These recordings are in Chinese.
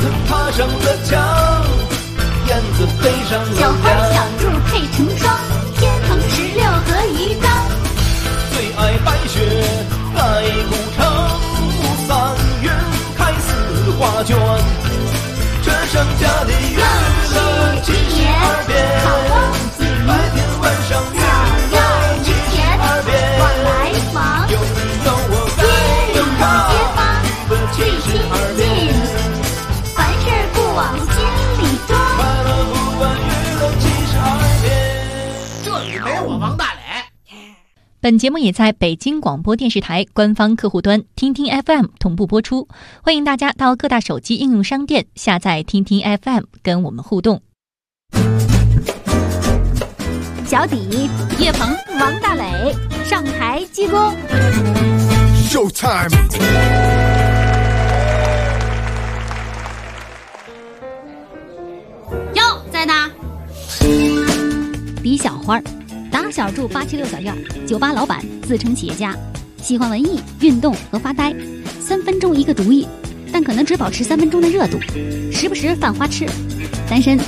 爬上了墙，燕子飞上了小花小兔配成双，天蓬16和一张。 最爱白雪盖古城，3月开4花卷。这盛家的娱乐72变，白天晚上娱乐72变。 我来访， 有你有我该有他，娱乐72变。 凡事不往心里装， 快乐不问娱乐72变。 这里没我王大磊。 本节目也在北京广播电视台官方客户端听听 FM 同步播出，欢迎大家到各大手机应用商店下载听听 FM 跟我们互动。 小底叶鹏、王大磊上台鞠躬。 Showtime。 哟，在呢。李小花，打小住876小院，酒吧老板，自称企业家，喜欢文艺、运动和发呆，3分钟一个主意，但可能只保持3分钟的热度，时不时犯花痴，单身。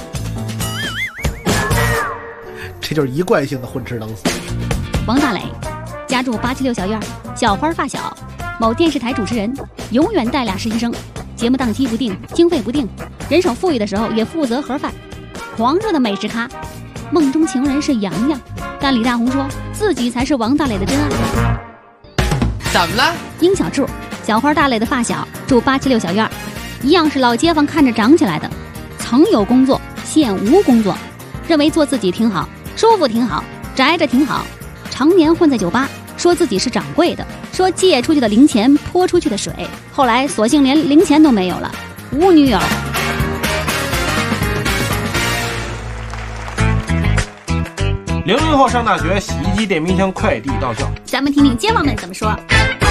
这就是一贯性的混吃等死。 王大磊，家住876小院，小花发小，某电视台主持人，永远带俩实习生，节目档期不定，经费不定，人手富裕的时候也负责盒饭，狂热的美食咖，梦中情人是洋洋，但李大红说自己才是王大磊的真爱。 怎么了？ 殷小柱，小花大磊的发小，住876小院，一样是老街坊看着长起来的，曾有工作，现无工作，认为做自己挺好，舒服挺好，宅着挺好，常年混在酒吧，说自己是掌柜的，说借出去的零钱泼出去的水，后来索性连零钱都没有了，无女友。 00后上大学，洗衣机、电冰箱、快递到校。 咱们听听街坊们怎么说。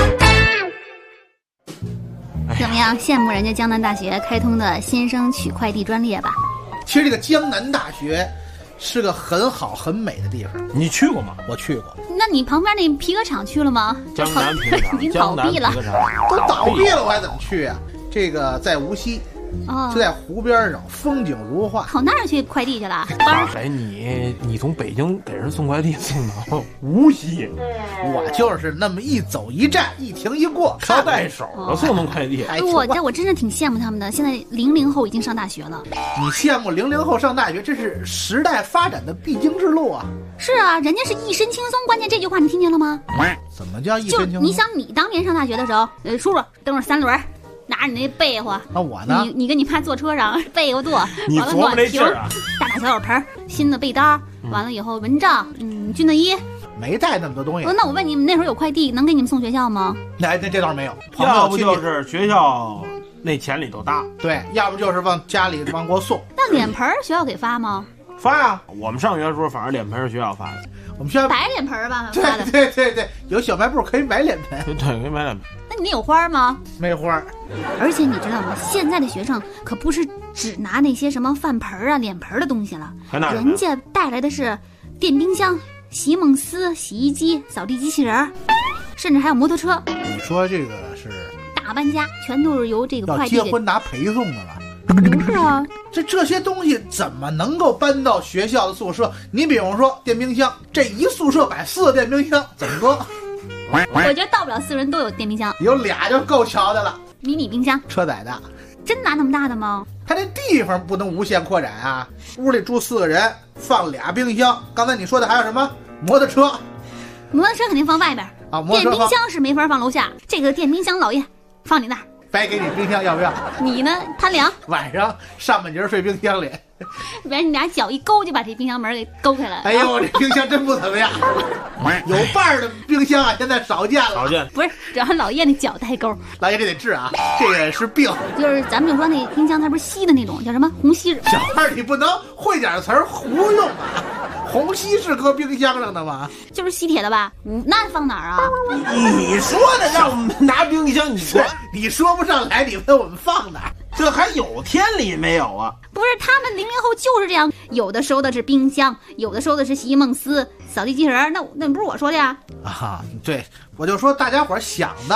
怎么样？羡慕人家江南大学开通的新生取快递专列吧？ 其实这个江南大学是个很好很美的地方。 你去过吗？ 我去过。 那你旁边那皮革厂去了吗？ 江南皮革厂已经倒闭了， 都倒闭了，我还怎么去啊？这个在无锡。就在湖边上，风景如画。 跑那儿去快递去了？ 哎，你从北京给人送快递送到无锡， 我就是那么一走一站，一停一过， 捎带手的送快递。 我真是挺羡慕他们的。现在00后已经上大学了， 你羡慕00后上大学，这是时代发展的必经之路啊！ 是啊，人家是一身轻松。关键这句话你听见了吗？ 怎么叫一身轻松？ 就你想，你当年上大学的时候，叔叔蹬着3轮。拿着你那被窝， 那我呢？ 你跟你妈坐车上，被窝坐， 你完了暖瓶，大大小小盆，新的被单，完了以后蚊帐，军的衣， 没带那么多东西。 那我问你们，那时候有快递能给你们送学校吗？ 这倒是没有， 要不就是学校那钱里头搭， 对，要不就是往家里往过送。 那脸盆学校给发吗？ 发呀，我们上学的时候反正脸盆是学校发的。 我们学校白脸盆吧？ 对，有小卖部可以买脸盆。 对，可以买脸盆。 那你有花吗？ 没花。 而且你知道吗？现在的学生可不是只拿那些什么饭盆啊、脸盆的东西了，人家带来的是电冰箱、席梦思、洗衣机、扫地机器人，甚至还有摩托车。 你说这个是大搬家，全都是由这个快递。 要结婚拿陪送的吧？ 不是啊， 这些东西怎么能够搬到学校的宿舍？你比方说电冰箱，这一宿舍摆4个电冰箱，怎么搁？ 我觉得到不了4人都有电冰箱， 有俩就够瞧的了。 迷你冰箱， 车载的， 真拿那么大的吗？ 它这地方不能无限扩展啊！屋里住4个人，放俩冰箱。刚才你说的还有什么？摩托车， 摩托车肯定放外边啊， 电冰箱是没法放楼下。这个电冰箱，老爷放你那儿。 白给你冰箱要不要？ 你呢？贪凉。 晚上上半截睡冰箱里， 不然你俩脚一勾就把这冰箱门给勾开了。 哎呦，这冰箱真不怎么样，有把儿的冰箱啊，现在少见了。 少见。 不是，主要老爷那脚带勾。 老爷这得治啊，这个是病。 就是咱们就说那冰箱它不是锡的那种，叫什么红锡？ 小孩你不能会点词儿胡用啊！红锡是搁冰箱上的吗？ 就是吸铁的吧？那放哪儿啊？ 你说的让我们拿冰箱， 你说不上来，你问我们放哪儿？ 这还有天理没有啊？ 不是，他们00后就是这样，有的收的是冰箱，有的收的是席梦思、扫地机器人，那不是我说的呀？ 啊，对，我就说大家伙想的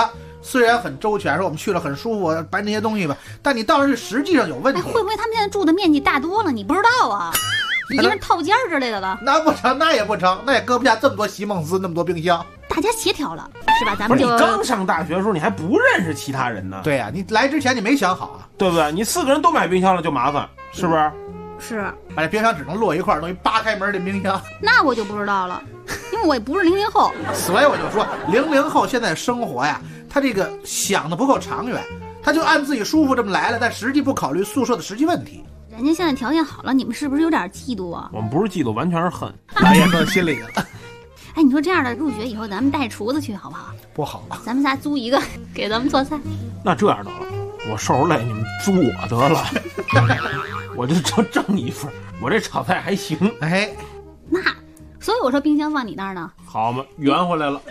虽然很周全，说我们去了很舒服，搬这些东西吧，但你到那实际上有问题。 会不会他们现在住的面积大多了？你不知道啊？已经是套间之类的了。 那不成，那也不成，那也搁不下这么多席梦思，那么多冰箱。 大家协调了，是吧？咱不是们就你刚上大学的时候，你还不认识其他人呢。 对呀、你来之前你没想好啊， 对不对？你4个人都买冰箱了就麻烦，是不是？ 是。 把这冰箱只能摞一块儿，等于扒开门的冰箱。 那我就不知道了，因为我也不是00后。 所以我就说，00后现在生活呀，他这个想的不够长远，他就按自己舒服这么来了，但实际不考虑宿舍的实际问题。 人家现在条件好了，你们是不是有点嫉妒啊？ 我们不是嫉妒，完全是恨。 咱也搁心里了， 哎，你说这样的入学以后，咱们带厨子去好不好？ 不好。 咱们仨租一个给咱们做菜。 那这样得了，我受着累，你们租我得了，我就挣一份，我这炒菜还行。 哎， 那，所以我说冰箱放你那儿呢。 好嘛，圆回来了。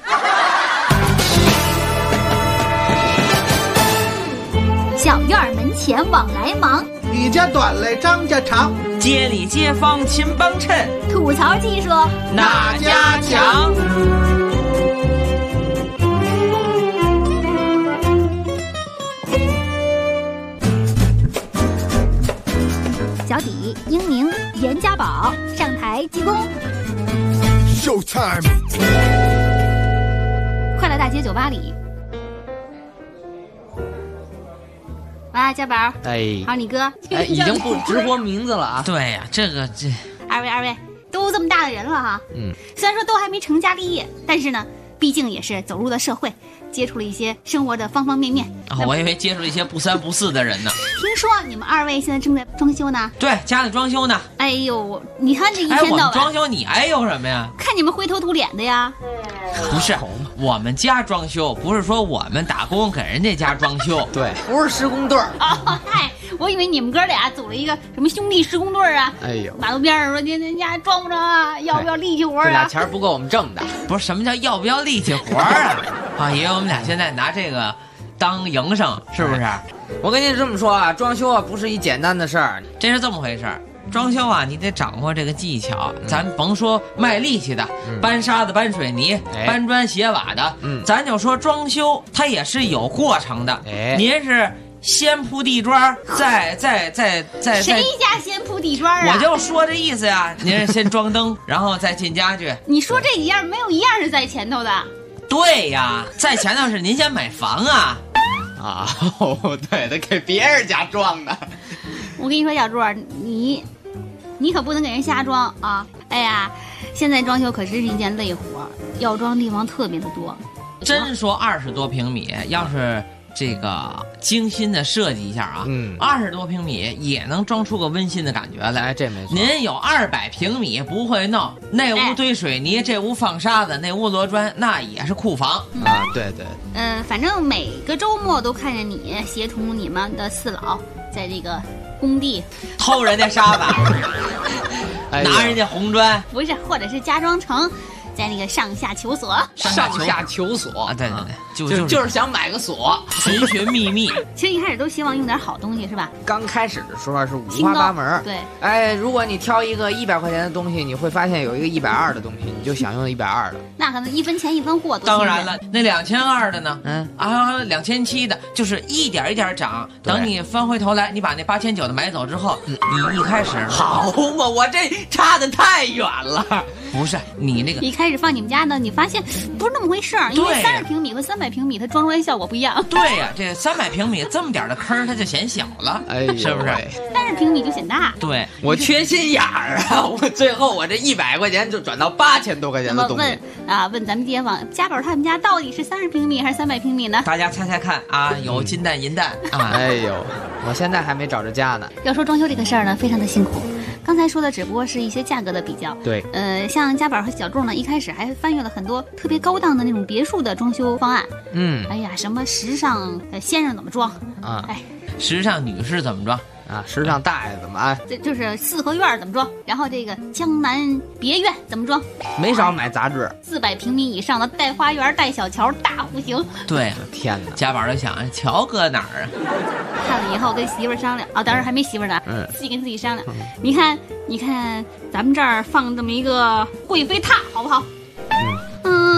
小院门前往来忙， 你家短嘞，张家长， 街里街坊勤帮衬， 吐槽技术哪家强？ 小底、英宁、严家宝上台鞠躬。 Showtime！ 快乐大街酒吧里，喂，家宝， 哎， 好，你哥， 哎，已经不直播名字了啊！ 对呀，这二位都这么大的人了哈，虽然说都还没成家立业，但是呢，毕竟也是走入了社会，接触了一些生活的方方面面。 我以为接触了一些不三不四的人呢。 听说你们2位现在正在装修呢？ 对，家里装修呢。 哎呦，你看这一哎，我们天到晚， 装修你哎呦什么呀？ 看你们灰头土脸的呀。 不是，我们家装修，不是说我们打工给人家家装修。 对，不是施工队儿。 哦，嗨，我以为你们哥俩组了一个什么兄弟施工队啊。 哎呦， 马路边上说人家装不着啊，要不要力气活这俩啊？ 钱不够我们挣的。 不是什么叫要不要力气活啊？啊，因为我们俩现在拿这个当营生，是不是？ 我跟您这么说啊，装修啊不是一简单的事儿。 这是这么回事儿。装修啊，你得掌握这个技巧。咱甭说卖力气的，搬沙子、搬水泥、搬砖、鞋瓦的，咱就说装修，它也是有过程的。您是先铺地砖，再谁家先铺地砖啊？ 我就说这意思呀。您是先装灯，然后再进家具。 你说这几样没有一样是在前头的。 对呀，在前头是您先买房啊。 啊，对，得给别人家装的。 我跟你说，小柱，你可不能给人瞎装啊！哎呀，现在装修可真是一件累活，要装地方特别的多。 真说20多平米，要是这个精心的设计一下啊，20多平米也能装出个温馨的感觉来。 哎，这没错。 您有200平米不会弄，那屋堆水泥，这屋放沙子，那屋摞砖，那也是库房啊。对对。 反正每个周末都看见你协同你们的4老在这个工地偷人家沙子，拿人家红砖， 不是，或者是家装城。在那个上下求索， 上下求索， 对， 就是想买个锁， 寻寻觅觅。 其实一开始都希望用点好东西，是吧？ 刚开始的时候是五花八门， 对。 哎，如果你挑一个100块钱的东西，你会发现有一个120的东西，你就想用120的。 那可能1分钱1分货。 当然了，那2200的呢？2700的，就是一点一点涨。等你翻回头来，你把那8900的买走之后，你一开始好嘛，我这差得太远了。 不是你那个一开始放你们家呢，你发现不是那么回事儿，因为30平米和300平米它装出来效果不一样。 对呀，这300平米这么点的坑，它就显小了，是不是 ？30平米就显大。 对， 我缺心眼儿啊！我最后我这100块钱就转到8000多块钱的东西。 问咱们街坊家宝他们家到底是30平米还是300平米呢？ 大家猜猜看啊！有金蛋银蛋啊！ 哎呦，我现在还没找着家呢。 要说装修这个事儿呢，非常的辛苦。刚才说的只不过是一些价格的比较， 对， 像家宝和小仲呢，一开始还翻阅了很多特别高档的那种别墅的装修方案，哎呀，什么时尚先生怎么装啊，哎， 时尚女士怎么装啊，时尚大爷怎么安？ 这就是4合院怎么装，然后这个江南别院怎么装， 没少买杂志。 400平米以上的带花园、带小桥、大户型。 对， 天哪！ 家宝就想，桥搁哪儿啊？ 看了以后跟媳妇儿商量啊，当然还没媳妇儿呢，自己跟自己商量。你看，咱们这儿放这么一个贵妃榻，好不好？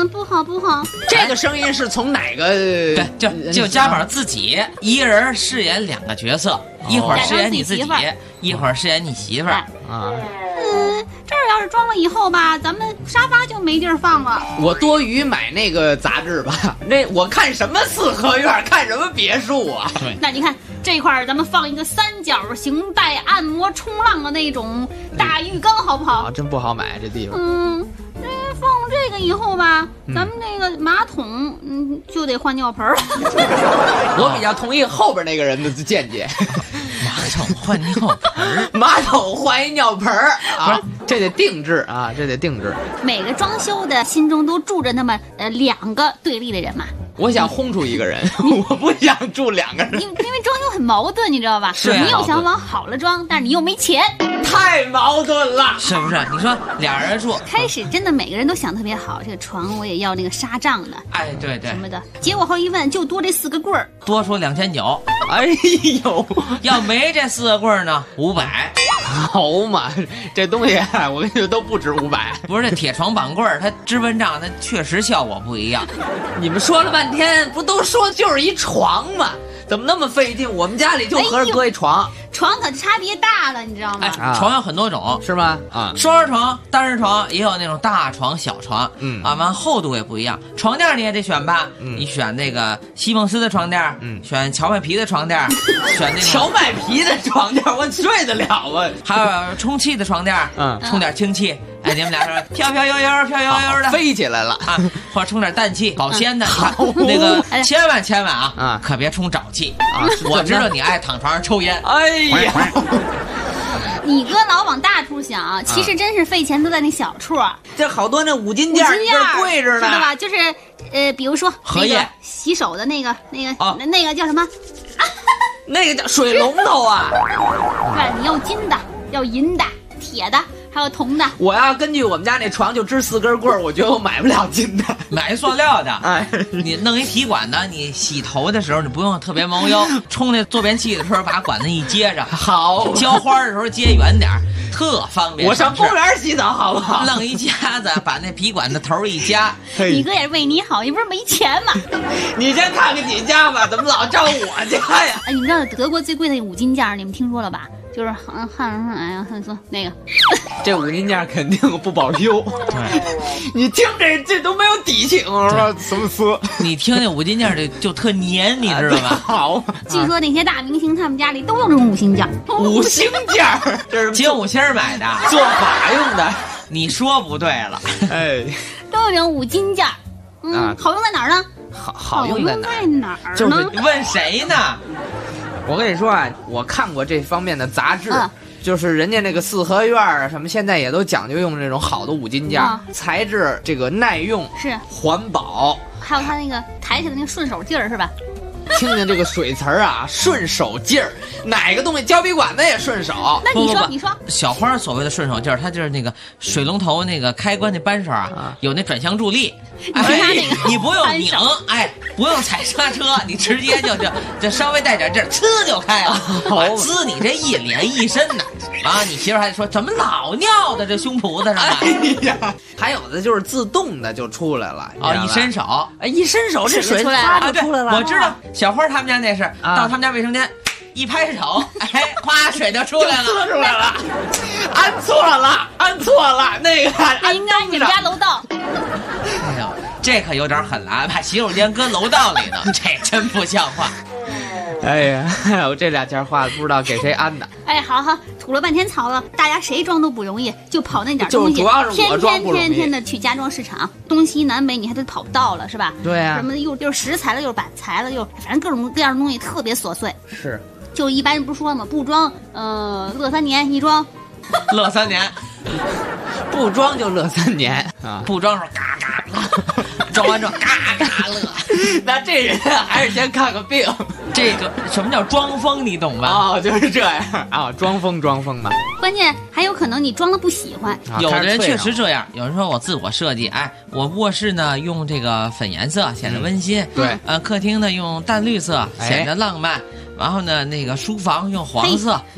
不好不好。 这个声音是从哪个？ 对，就家宝自己一个人饰演2个角色，一会儿饰演你自己，一会儿饰演你媳妇儿啊。 这儿要是装了以后吧，咱们沙发就没地儿放了。 我多余买那个杂志吧，那我看什么四合院，看什么别墅啊？ 对， 那你看这块儿，咱们放一个3角形带按摩冲浪的那种大浴缸，好不好？ 啊，真不好买这地方。 放了这个以后吧，咱们那个马桶，就得换尿盆了。 我比较同意后边那个人的见解。 马桶换尿盆， 马桶换一尿盆啊，这得定制啊，这得定制。 每个装修的心中都住着那么2个对立的人嘛。 我想轰出一个人，我不想住2个人， 因为装修很矛盾，你知道吧？ 是你又想往好了装，但是你又没钱， 太矛盾了， 是不是？你说2人住， 开始真的每个人都想特别好，这个床我也要那个纱帐的， 哎，对对什么的。结果后一问，就多这4个棍儿， 多出2900。 哎呦， 要没这4个棍儿呢，500。 好嘛，这东西我跟你说都不值500。 不是这铁床板棍儿，它支蚊帐，它确实效果不一样。 你们说了半天，不都说就是一床吗？怎么那么费劲？我们家里就合着搁一床， 床可差别大了，你知道吗？ 床有很多种， 是吗？啊， 双人床、单人床也有那种大床、小床，完厚度也不一样。床垫你也得选吧，你选那个西梦思的床垫，选荞麦皮的床垫，选那荞麦皮的床垫，我睡得了吗？ 还有充气的床垫，充点氢气。哎，你们俩说飘飘悠悠的飞起来了啊，或者充点氮气，保鲜的。那个千万啊，可别充沼气啊！我知道你爱躺床上抽烟。 哎呀， 你哥老往大处想，其实真是费钱都在那小处。 这好多那5金件贵着呢， 知道吧？就是比如说那个洗手的那个叫什么？ 那个叫水龙头啊。 对，你要金的，要银的，铁的。还有铜的， 我要根据我们家那床就支4根棍儿，我觉得我买不了金的， 买塑料的。 哎， 你弄一皮管的，你洗头的时候你不用特别猫腰，冲那坐便器的时候把管子一接着， 好， 浇花的时候接远点，特方便。 我上公园洗澡好不好？ 弄一夹子，把那皮管的头一夹。 你哥也是为你好，你不是没钱吗？ 你先看看你家吧，怎么老照我家呀？ 哎，你知道德国最贵的5金件，你们听说了吧？就是哎呀，说那个， 这5金件肯定不保修。 对， 你听这都没有底气，我说什么说？ 你听那5金件就特黏，你知道吧？ 好， 据说那些大明星他们家里都用这种5星件。 5星件，这是接5星买的， 做法用的。 你说不对了， 哎， 都有这种5金件。好用在哪儿呢？ 好用在哪儿呢？ 就是你问谁呢？ 我跟你说啊，我看过这方面的杂志，就是人家那个4合院啊什么，现在也都讲究用这种好的5金件，材质这个耐用是环保， 还有它那个抬起来那个顺手劲儿是吧？ 听听这个水词儿啊，顺手劲儿，哪个东西胶皮管子也顺手。 那你说， 小花所谓的顺手劲儿，它就是那个水龙头那个开关那扳手啊，有那转向助力，你不用拧，哎，不用踩刹车，你直接就稍微带点劲儿，呲就开了。滋你这一脸一身呢，啊，你媳妇还说怎么老尿在这胸脯子上了？ 哎呀，还有的就是自动的就出来了啊，一伸手， 哎，一伸手这水出来了， 就出来了。 我知道小花他们家那是到他们家卫生间。一拍手，哎，哗，水就出来了， 出来了，按错了，那个应该你们家楼道。 哎呦，这可有点狠了，把洗手间搁楼道里头，这真不像话。 哎呀，我这2件话不知道给谁安的。 哎，好，吐了半天槽了，大家谁装都不容易，就跑那点东西， 主要是我装不容易， 天天的去家装市场，东西南北你还得跑道了是吧？ 对啊， 什么又是石材了，又是板材了，反正各种各样的东西特别琐碎。 是。 就一般人不说嘛，不装，乐3年，一装， 乐3年， 不装就乐3年啊， 不装时候嘎嘎乐，装完之后嘎嘎乐。 那这人还是先看个病。 这个什么叫装疯，你懂吧？ 哦，就是这样啊，装疯嘛。 关键还有可能你装了不喜欢， 有的人确实这样。有人说我自我设计，哎，我卧室呢用这个粉颜色显得温馨， 对， 客厅呢用淡绿色显得浪漫。然后呢，那个书房用黄色，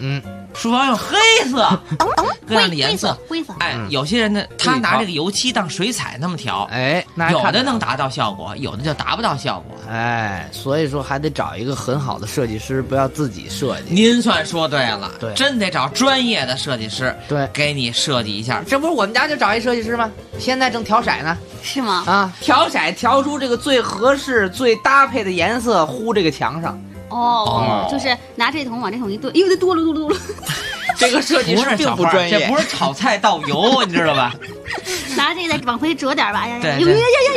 书房用黑色，各样的颜色， 灰色。 哎，有些人呢，他拿这个油漆当水彩那么调， 哎，那有的能达到效果，有的就达不到效果。 哎，所以说还得找一个很好的设计师，不要自己设计。 您算说对了， 对， 真得找专业的设计师， 对， 给你设计一下。 这不是我们家就找一设计师吗？现在正调色呢。 是吗？ 啊，调色调出这个最合适、最搭配的颜色，糊这个墙上。 哦，就是拿这桶往这桶一对，哎呦，这多了。 这个设计师并不专业， 这不是炒菜倒油，你知道吧？ 拿这个再往回折点吧， 对， 哎呦，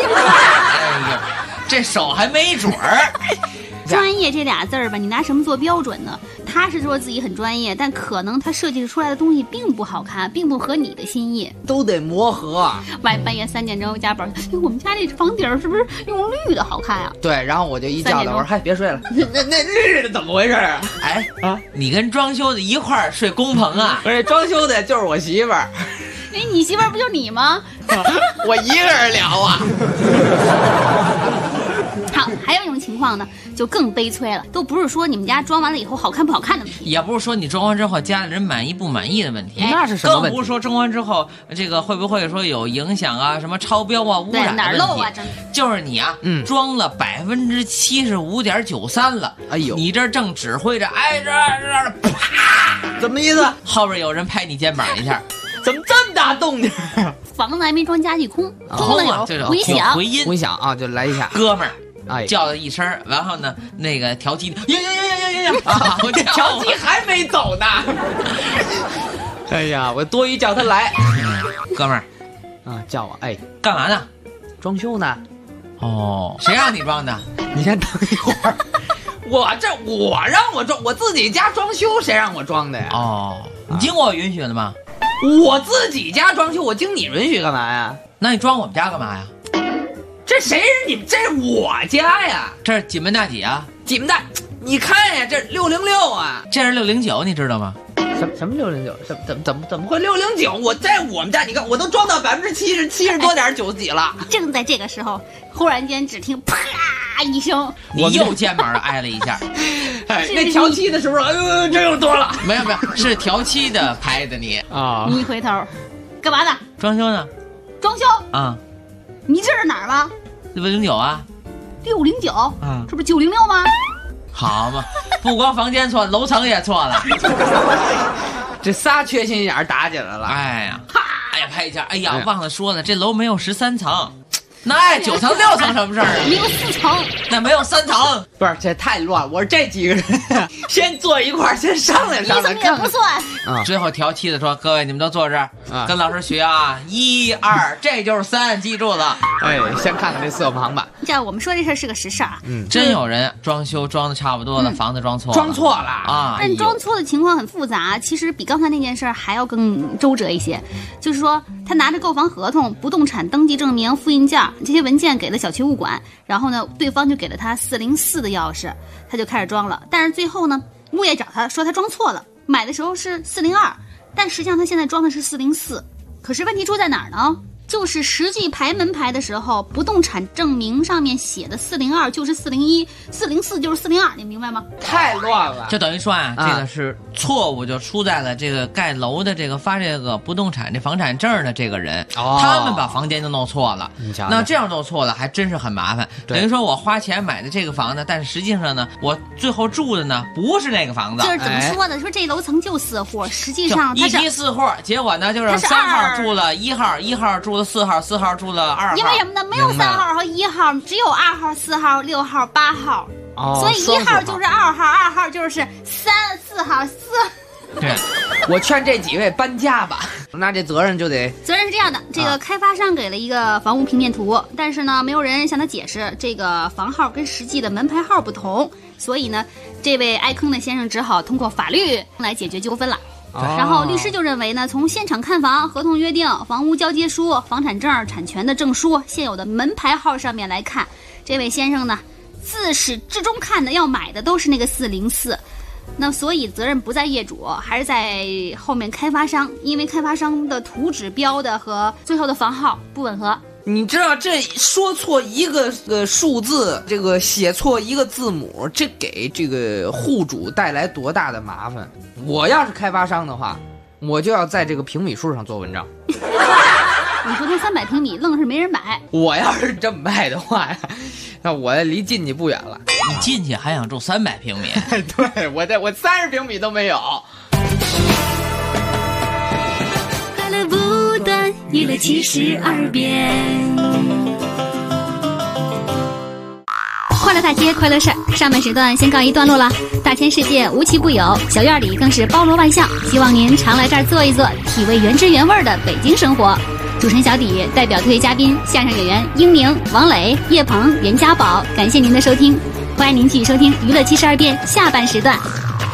这手还没准儿。 专业这俩字儿吧，你拿什么做标准呢？他是说自己很专业，但可能他设计出来的东西并不好看，并不合你的心意， 都得磨合。 半夜3点钟加班，我们家这房顶是不是用绿的好看啊？ 对，然后我就一叫他，我说：“嗨，别睡了，那绿的怎么回事啊？” 哎啊，你跟装修的一块儿睡工棚啊？ 不是，装修的就是我媳妇儿。 哎，你媳妇儿不就是你吗？ 我一个人聊啊。 好，还有一种情况呢，就更悲催了，都不是说你们家装完了以后好看不好看的问题， 也不是说你装完之后家里人满意不满意的问题， 那是什么问题？ 更不是说装完之后这个会不会说有影响啊，什么超标啊、污染的问题， 哪漏啊？真的就是你啊，装了75.93%了， 哎呦， 你这正指挥着，哎这啪， 怎么意思？ 后边有人拍你肩膀一下。 怎么这么大动静？ 房子还没装家具空了有回响， 回响啊，就来一下， 哥们儿， 哎， 叫了一声，然后呢，那个调机，呀， 我这调机还没走呢。哎呀，我多余叫他来， 哥们儿， 啊，叫我，哎， 干嘛呢？ 装修呢。 哦，谁让你装的？ 你先等一会儿。我让我装，我自己家装修，谁让我装的呀？ 哦，你经过我允许了吗？ 我自己家装修，我经你允许干嘛呀？ 那你装我们家干嘛呀？ 这谁是你们？这是我家呀！ 这是几门大几啊？ 几门大？你看呀，这606啊， 这是609，你知道吗？ 什么609？怎么会609？我在我们家，你看我都装到70多点9几了。 正在这个时候，忽然间只听啪一声， 你右肩膀挨了一下。 哎，那调漆的时候，哎呦，这又多了。 没有，是调漆的拍的你啊！ 你一回头，干嘛呢？ 装修呢？ 装修啊！ 你这是哪儿吗 ？609啊 ！609，这不是906吗？ 好嘛，不光房间错，楼层也错了。 这仨缺心眼打起来了。 哎呀，哎呀，拍一下，哎呀，忘了说了，这楼没有13层。那9层6层什么事儿啊？ 没有4层， 那没有3层， 不是这太乱。我说这几个人先坐一块儿，先商量商量， 看不算。 最后调漆的说：“各位，你们都坐这儿，跟老师学啊，1、2，这就是3，记住了。” 哎，先看看这色盲吧。 这样我们说这事儿是个实事啊。 真有人装修装的差不多了，房子装错了啊！ 但装错的情况很复杂，其实比刚才那件事还要更周折一些。就是说，他拿着购房合同、不动产登记证明、复印件这些文件给了小区物管，然后呢，对方就给了他404的钥匙，他就开始装了。但是最后呢，物业找他说他装错了，买的时候是402，但实际上他现在装的是404。可是问题出在哪儿呢？就是实际排门牌的时候，不动产证明上面写的402就是401，404就是402，你明白吗？ 太乱了。 就等于说啊，这个是错误就出在了这个盖楼的这个发这个不动产这房产证的这个人，他们把房间就弄错了。那这样弄错了还真是很麻烦。等于说我花钱买的这个房子，但是实际上呢，我最后住的呢不是那个房子。 就是怎么说呢？说这楼层就4户，实际上一梯4户，结果呢就是3号住了1号，1号住了4号，4号住了2号。 因为什么呢？没有3号和1号，只有2号、4号、6号、8号。所以1号就是2号，2号就是3、4号4。 对， 我劝这几位搬家吧。那这责任是这样的，这个开发商给了一个房屋平面图，但是呢，没有人向他解释这个房号跟实际的门牌号不同，所以呢，这位挨坑的先生只好通过法律来解决纠纷了。然后律师就认为呢，从现场看房、合同约定、房屋交接书、房产证、产权的证书、现有的门牌号上面来看，这位先生呢，自始至终看的要买的都是那个404。那所以责任不在业主，还是在后面开发商，因为开发商的图纸标的和最后的房号不吻合。 你知道这说错一个数字，这个写错一个字母，这给这个户主带来多大的麻烦？我要是开发商的话，我就要在这个平米数上做文章。 你说那300平米愣是没人买。 我要是这么卖的话呀，那我离进去不远了。 你进去还想住300平米？ 对，我30平米都没有。 快乐不断，娱乐72变。快乐大街，快乐事儿。上半时段先告一段落了。大千世界无奇不有，小院里更是包罗万象。希望您常来这儿坐一坐，体味原汁原味的北京生活。主持人小底代表特约嘉宾相声演员英宁、王磊、叶鹏、袁家宝，感谢您的收听，欢迎您继续收听娱乐72变下半时段。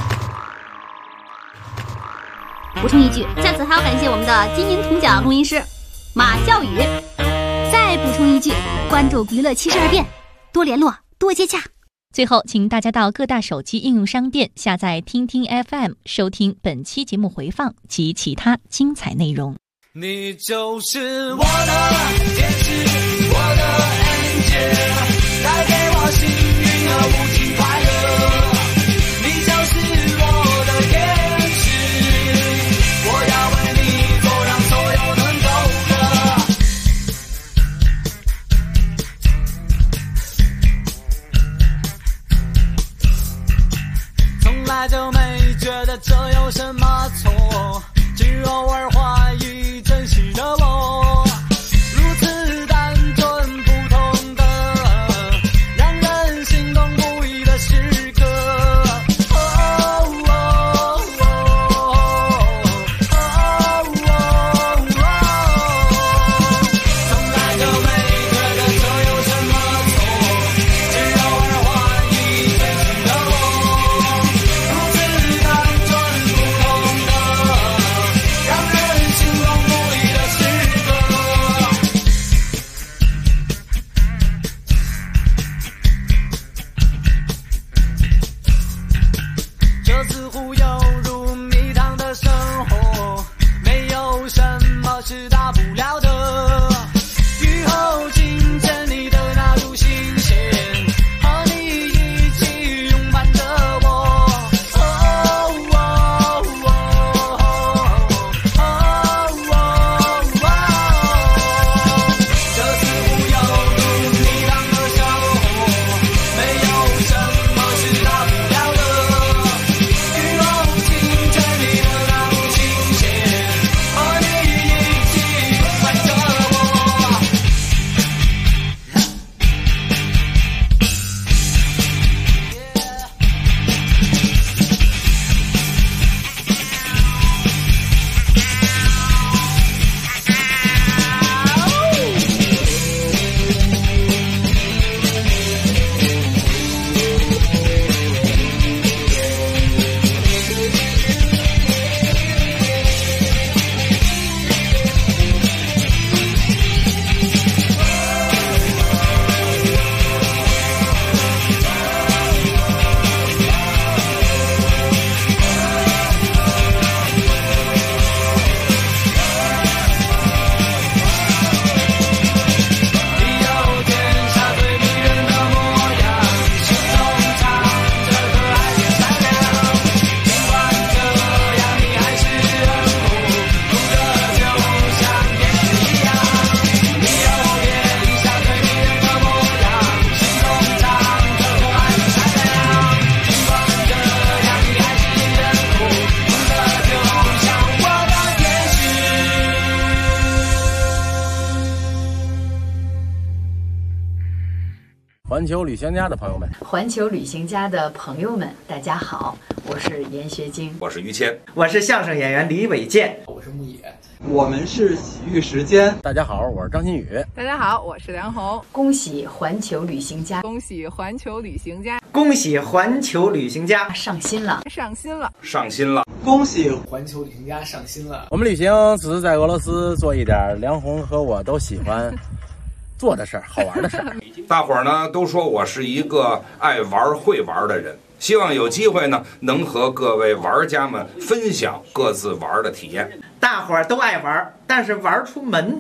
补充一句，在此还要感谢我们的金银铜奖录音师马笑宇。再补充一句，关注娱乐72变，多联络，多接洽。 最后，请大家到各大手机应用商店下载听听 FM， 收听本期节目回放及其他精彩内容。 你就是我的天使，我的 angel， 带给我幸运和无尽快乐。你就是我的天使，我要为你做让所有能走的。从来就没觉得这有什么错，只偶尔怀疑真实的我，如此单纯不同的，让人心动不已的时刻。从来就没觉得这有什么错，只偶尔怀疑真实的我，如此单纯不同的，让人心动不已的时刻。这似乎犹如蜜糖的生活，没有什么是大不了的。雨后听见你的那股新鲜，和你一起拥伴着我。这似乎犹如蜜糖的生活，没有什么是大不了的。雨后听见你的那股新鲜，和你一起拥伴着我。你有天下最迷人的模样，心中藏着可爱的善良。尽管这样，你还是很酷，酷的就像天使一样。你有天下最迷人的模样，心中藏着可爱的善良。尽管这样，你还是很酷，酷的就像我的天使。 环球旅行家的朋友们， 环球旅行家的朋友们，大家好，我是严学晶。 我是于谦， 我是相声演员李伟健， 我是牧野。 我们是洗浴时间。 大家好，我是张馨予。 大家好，我是梁红。 恭喜环球旅行家， 恭喜环球旅行家， 恭喜环球旅行家上新了， 上新了， 上新了！ 恭喜环球旅行家上新了！ 我们旅行只是在俄罗斯做一点梁红和我都喜欢做的事儿，好玩的事儿。 大伙儿呢都说我是一个爱玩会玩的人，希望有机会呢能和各位玩家们分享各自玩的体验。 大伙儿都爱玩，但是玩出门道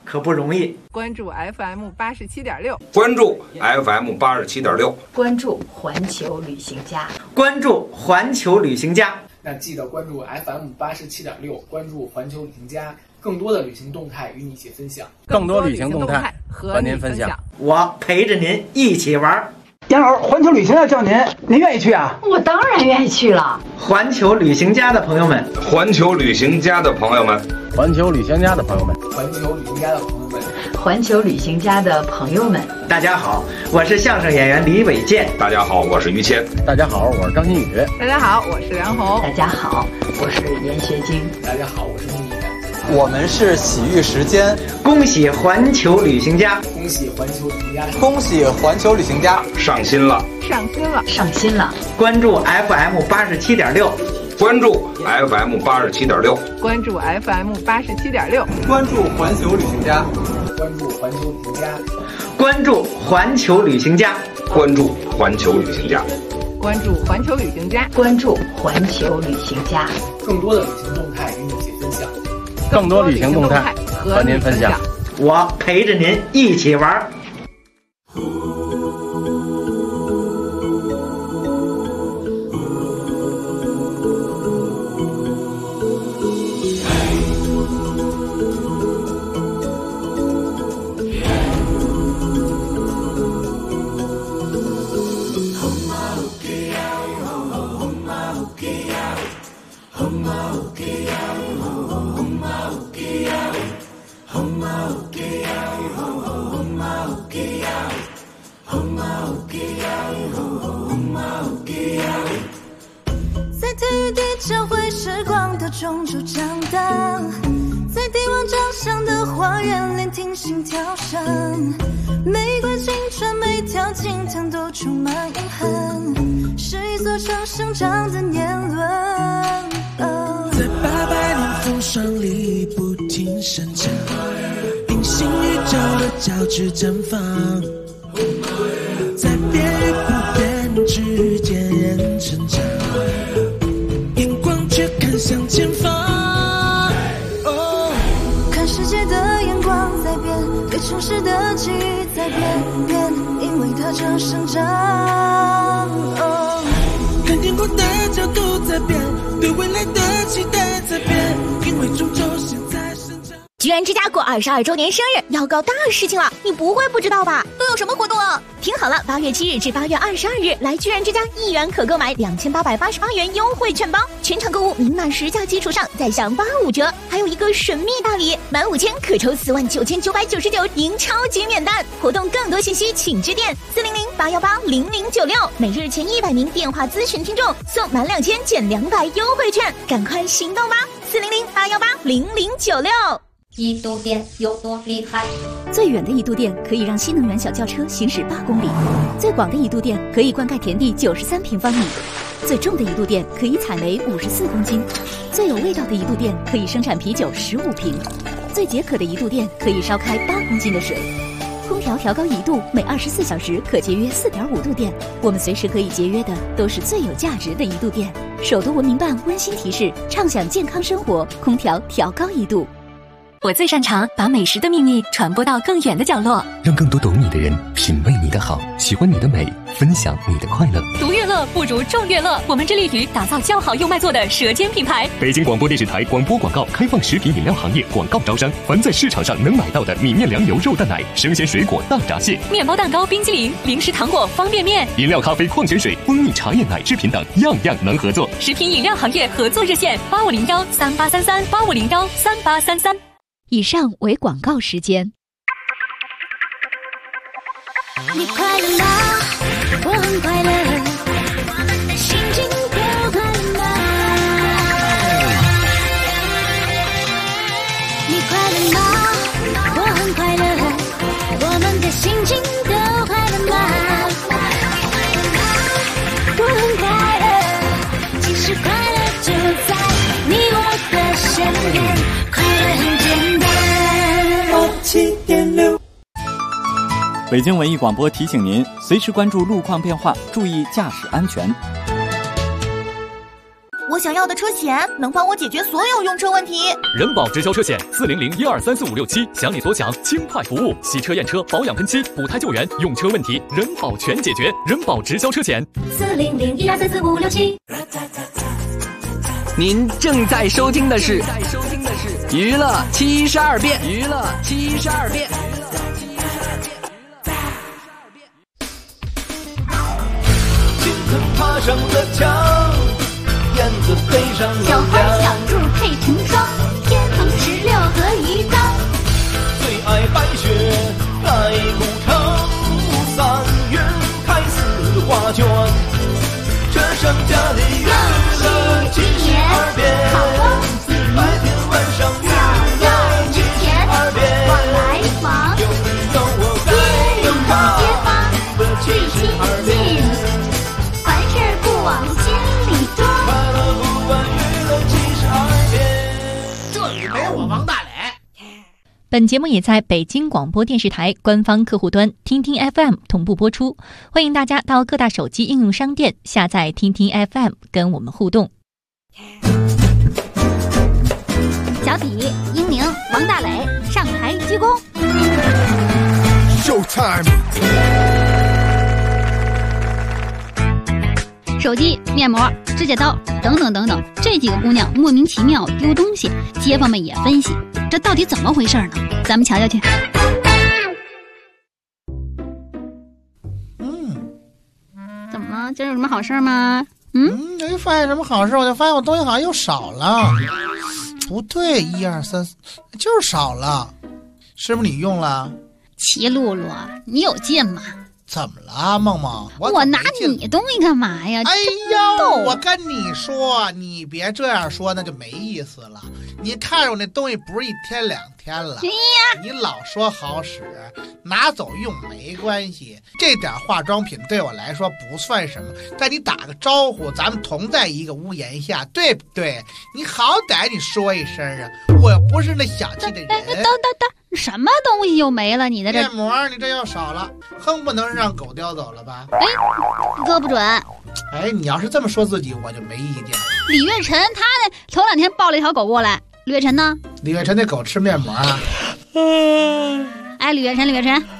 可不容易。 关注 FM 87.6， 关注 FM 87.6， 关注环球旅行家， 关注环球旅行家。 那记得关注 FM 87.6，关注环球旅行家，更多的旅行动态与你一起分享。 更多旅行动态和您分享， 我陪着您一起玩。 杨老师，环球旅行要叫您愿意去啊？ 我当然愿意去了。 环球旅行家的朋友们， 环球旅行家的朋友们， 环球旅行家的朋友们， 环球旅行家的朋友们， 环球旅行家的朋友们， 大家好，我是相声演员李伟健。 大家好，我是于谦。 大家好，我是张馨予。 大家好，我是梁红。 大家好，我是严学晶。 大家好，我是孟毅。我们是喜遇时间， 恭喜环球旅行家， 恭喜环球旅行家， 恭喜环球旅行家上心了， 上心了， 上心了。 关注 FM 87.6， 关注 FM 87.6， 关注 FM 87.6， 关注环球旅行家， 关注环球旅行家， 关注环球旅行家， 关注环球旅行家， 关注环球旅行家， 关注环球旅行家。 更多的旅行动态与你一起分享， 更多旅行动态和您分享， 我陪着您一起玩。 在体育地教会时光的中州长大，在帝王长相的花园聆听心跳声，每段青春每条金汤都充满遗憾，是一座城生长的年轮。 在800年风霜里不停生长，平行宇宙的交织绽放，在变与不变之间人成长，眼光却看向前方。 看世界的眼光在变，对城市的记忆在变，因为它正生长。 看天空的角度在变，对未来的期待在变，因为中州现在生长。 居然之家过22周年生日，要搞大事情了，你不会不知道吧？都有什么活动啊？听好了，8月7日至8月22日，来居然之家1元可购买2888元优惠券包，全场购物明码实价基础上再享85折，还有一个神秘大礼，满5000可抽49999赢超级免单。活动更多信息请致电400-818-0096，每日前100名电话咨询听众送满2000减200优惠券，赶快行动吧！400-818-0096。 一度电有多厉害？ 最远的一度电可以让新能源小轿车行驶8公里，最广的一度电可以灌溉田地93平方米，最重的一度电可以采煤54公斤，最有味道的一度电可以生产啤酒15瓶，最解渴的一度电可以烧开8公斤的水。空调调高1度，每24小时可节约4.5度电。我们随时可以节约的都是最有价值的一度电。首都文明办温馨提示：畅享健康生活，空调调高1度。 我最擅长把美食的秘密传播到更远的角落， 让更多懂你的人品味你的好，喜欢你的美，分享你的快乐。 独乐乐不如众乐乐，我们致力于打造较好又卖座的舌尖品牌。 北京广播电视台广播广告开放食品饮料行业广告招商，凡在市场上能买到的米面粮油肉蛋奶、生鲜水果大闸蟹、 面包蛋糕、冰激凌、零食糖果、方便面、 饮料、咖啡、矿泉水、蜂蜜茶叶、奶制品等，样样能合作。 食品饮料行业合作热线8501383385013833。 以上为广告时间。 你快乐吗？我很快乐，我们的心情都快乐吗？你快乐吗？我很快乐，我们的心情都快乐吗？我很快乐，其实快乐就在你我的身边，快乐很简单。7.6 北京文艺广播提醒您，随时关注路况变化，注意驾驶安全。 我想要的车险能帮我解决所有用车问题。 人保直销车险4001234567，想你所想，轻快服务，洗车验车、保养喷漆、补胎救援，用车问题人保全解决。人保直销车险 4001234567。 您正在收听的是娱乐72变。娱乐72变。 金子爬上了墙，燕子飞上了小花梁。 小兔配成双，天蓬16合一张。 最爱白雪，爱古城，3月开4画卷。这商家的娱乐72变，白天晚上娱乐72变。 我来访， 有你有我该有他的72变。 凡事不往心里装， 快乐不晚娱乐72变。 这里没我王大磊。 本节目也在北京广播电视台官方客户端听听 FM 同步播出，欢迎大家到各大手机应用商店下载听听 FM 跟我们互动。 小体、英宁、王大磊上台鞠躬。 Showtime。 手机、面膜、指甲刀等等等等，这几个姑娘莫名其妙丢东西，街坊们也分析，这到底怎么回事呢？咱们瞧瞧去。怎么了？今儿有什么好事吗？ 没发现什么好事，我就发现我东西好像又少了。不对，1、2、3，就是少了，是不是你用了？ 齐露露，你有劲吗？ 怎么了，梦梦？ 我拿你东西干嘛呀？ 哎呦，我跟你说，你别这样说，那就没意思了。你看着我那东西不是1天2天了， 哎呀， 你老说好使，拿走用没关系。这点化妆品对我来说不算什么，但你打个招呼，咱们同在一个屋檐下，对不对？你好歹你说一声啊，我又不是那小气的人。 等，什么东西又没了？你的这面膜你这又少了，哼不能让狗叼走了吧？ 哎，哥不准。 哎，你要是这么说自己，我就没意见。 李月晨他那头2天抱了一条狗过来，李月晨呢？ 李月晨那狗吃面膜啊？ 哎，李月晨，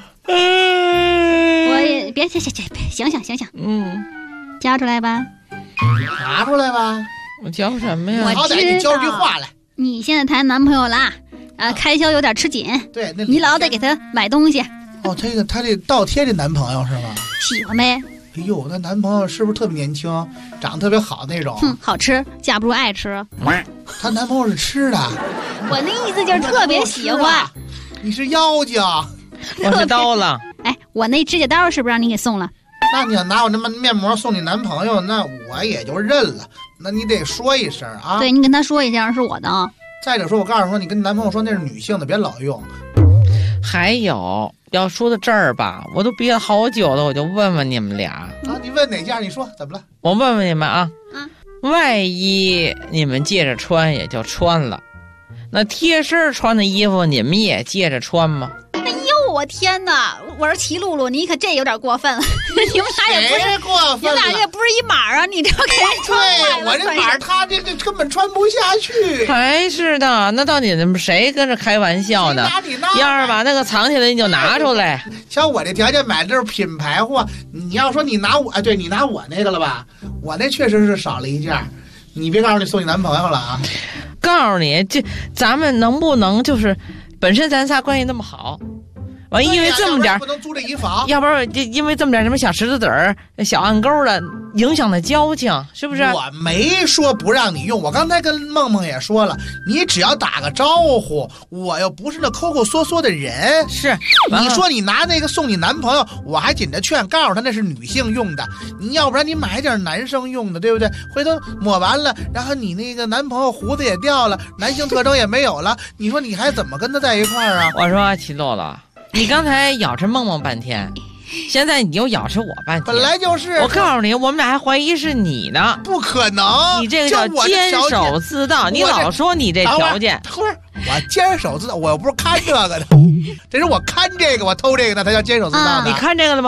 我也别想想，交出来吧， 拿出来吧。 我交什么呀？ 我好歹你交句话来。 你现在谈男朋友啦，开销有点吃紧， 对，那你老得给他买东西。 哦，他这倒贴这男朋友是吗？ 喜欢呗。 哎呦，那男朋友是不是特别年轻，长得特别好那种？ 好吃，架不住爱吃。 她男朋友是吃的。 我那意思就是特别喜欢。 你是妖精， 我是刀了。 哎，我那指甲刀是不是让你给送了？ 那你要拿我那面膜送你男朋友，那我也就认了。那你得说一声啊。 对，你跟他说一声是我的啊。 再者说，我告诉说，你跟男朋友说那是女性的，别老用。 还有要说到这儿吧，我都憋了好久了，我就问问你们俩啊，你问哪件？你说怎么了？ 我问问你们啊，外衣你们借着穿也就穿了，那贴身穿的衣服你们也借着穿吗？ 哎呦，我天哪！我说齐露露，你可这有点过分了。你们俩也不是过分了， 你们俩也不是一码啊！你这给人穿坏了。 对，我这码他这个根本穿不下去。 还是的，那到底你们谁跟着开玩笑呢？要是把那个藏起来，你就拿出来。 像我这条件买的是品牌货，你要说你拿我，对你拿我那个了吧？我那确实是少了一件。你别告诉你送你男朋友了啊！ 告诉你，这咱们能不能就是本身咱仨关系那么好？完，因为这么点不能租这一房， 要不然因为这么点什么小石子子儿、小暗沟的，影响了交情，是不是？ 我没说不让你用，我刚才跟梦梦也说了，你只要打个招呼，我又不是那抠抠缩缩的人。 是， 你说你拿那个送你男朋友，我还紧着劝，告诉他那是女性用的，你要不然你买点男生用的，对不对？回头抹完了，然后你那个男朋友胡子也掉了，男性特征也没有了，你说你还怎么跟他在一块儿啊？ 我说齐洛洛，你刚才咬着梦梦半天，现在你又咬着我半天。 本来就是。 我告诉你，我们俩还怀疑是你呢。 不可能， 你这个叫坚守自盗。你老说你这条件， 不是我坚守自盗，我又不是看这个的，这是我看这个，我偷这个的，他叫坚守自盗的。 你看这个了吗？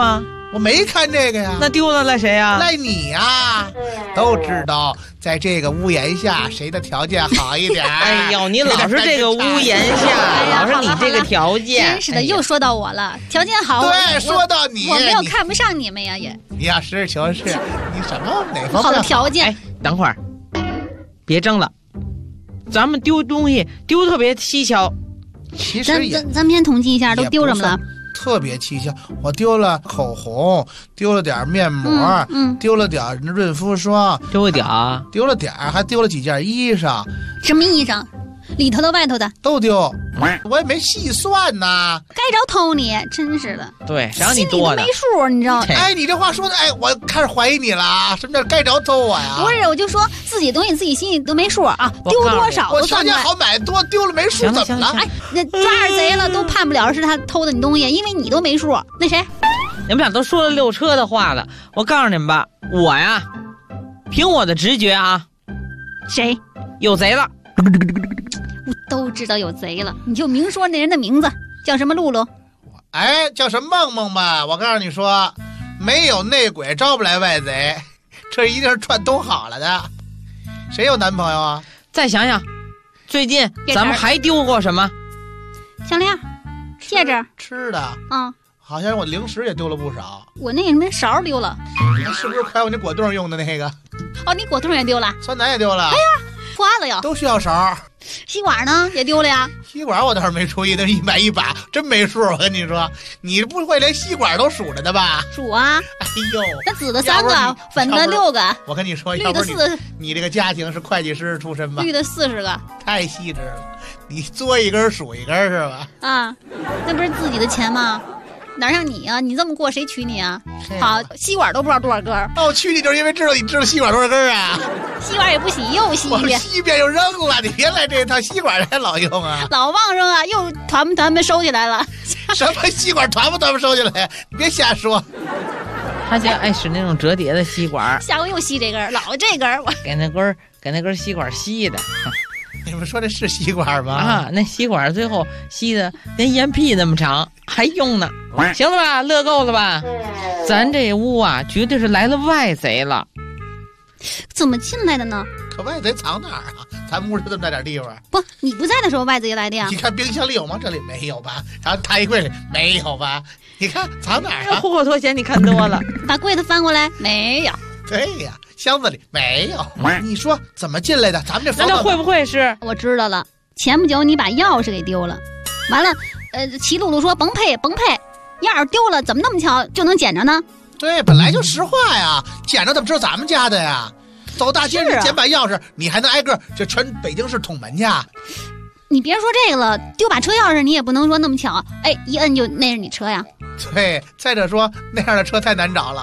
我没看这个呀。 那丢了赖谁呀？ 赖你呀！都知道在这个屋檐下谁的条件好一点。 哎呦，你老是这个屋檐下，老是你这个条件。 真是的，又说到我了，条件好。 对，说到你， 我没有看不上你们呀也。 呀，实事求是，你什么哪方面好的条件？ 哎，等会儿，别争了，咱们丢东西丢特别蹊跷。 其实也， 咱们先统计一下，都丢什么了？ 特别蹊跷，我丢了口红，丢了点面膜，丢了点润肤霜， 丢了点儿， 丢了点儿，还丢了几件衣裳。 什么衣裳？里头的外头的都丢，我也没细算呐。 该着偷你，真是的。 对，让你多的没数，你知道？ 哎，你这话说的，哎，我开始怀疑你了。什么叫该着偷我呀？ 不是，我就说自己东西自己心里都没数啊，丢多少我条件好买多，丢了没数怎么了？ 哎，那抓着贼了都判不了是他偷的你东西，因为你都没数。那谁？ 你们俩都说了溜车的话了，我告诉你们吧，我呀，凭我的直觉啊， 谁有贼了？ 我都知道有贼了，你就明说那人的名字叫什么露露？ 哎，叫什么梦梦吧？我告诉你说，没有内鬼招不来外贼，这一定是串通好了的。谁有男朋友啊？ 再想想，最近咱们还丢过什么？ 项链、戒指、 吃的啊， 好像我零食也丢了不少。 我那什么勺丢了， 那是不是还有那果冻用的那个？ 哦，你果冻也丢了， 酸奶也丢了。 哎呀，破案了哟！ 都需要勺。 吸管呢也丢了呀？ 吸管我倒是没注意，那一买一把真没数。我跟你说，你不会连吸管都数着的吧？ 数啊！ 哎呦， 那紫的3个，粉的6个。 我跟你说， 绿的4个。 你这个家庭是会计师出身吧？ 绿的40个， 太细致了。你嘬一根数一根是吧？ 啊，那不是自己的钱吗？哪像你啊？你这么过谁娶你啊？好，吸管都不知道多少根。 我娶你就是因为知道你知道吸管多少根啊？ 吸管也不洗，又洗一遍， 洗一遍又扔了。你别来这套吸管还老用啊？ 老忘扔啊，又团不团收起来了。 什么吸管团不收起来？你别瞎说。 他家爱使那种折叠的吸管， 下回又吸这根，老这根我给那根吸管吸的。 你们说这是吸管吗？ 啊，那吸管最后吸的连烟屁那么长，还用呢。行了吧，乐够了吧？咱这屋啊，绝对是来了外贼了。 怎么进来的呢？ 可外贼藏哪儿啊？咱们屋就这么大点地方。 不，你不在的时候外贼来的呀？ 你看冰箱里有吗？这里没有吧？然后太医柜里没有吧？你看藏哪儿啊？ 户口拖鞋你看多了。 把柜子翻过来，没有。 对呀，箱子里没有。你说怎么进来的？咱们这房子那会不会是？ 我知道了，前不久你把钥匙给丢了，完了，齐露露说甭配，钥匙丢了，怎么那么巧就能捡着呢？ 对，本来就实话呀，捡着怎么知道咱们家的呀？走大街上捡把钥匙，你还能挨个就全北京市捅门去？ 你别说这个了，丢把车钥匙你也不能说那么巧，哎，一摁就那是你车呀。 对，再者说那样的车太难找了。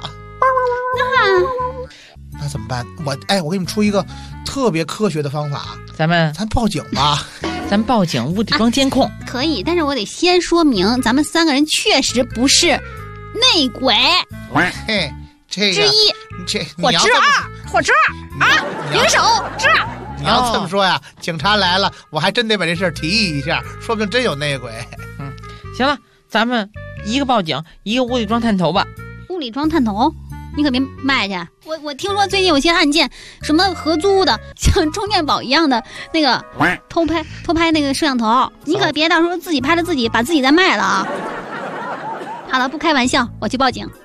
那怎么办？我给你们出一个特别科学的方法，咱报警吧。 咱报警，屋里装监控。 可以，但是我得先说明，咱们3个人确实不是内鬼。 嘿，这个之一，或之2，或之2啊，零手之2。 你要这么说呀，警察来了，我还真得把这事提议一下，说不定真有内鬼。 行了，咱们一个报警，一个屋里装探头吧。 屋里装探头？你可别卖去！我听说最近有些案件，什么合租的，像充电宝一样的那个偷拍那个摄像头，你可别到时候自己拍了自己，把自己再卖了啊！好了，不开玩笑，我去报警。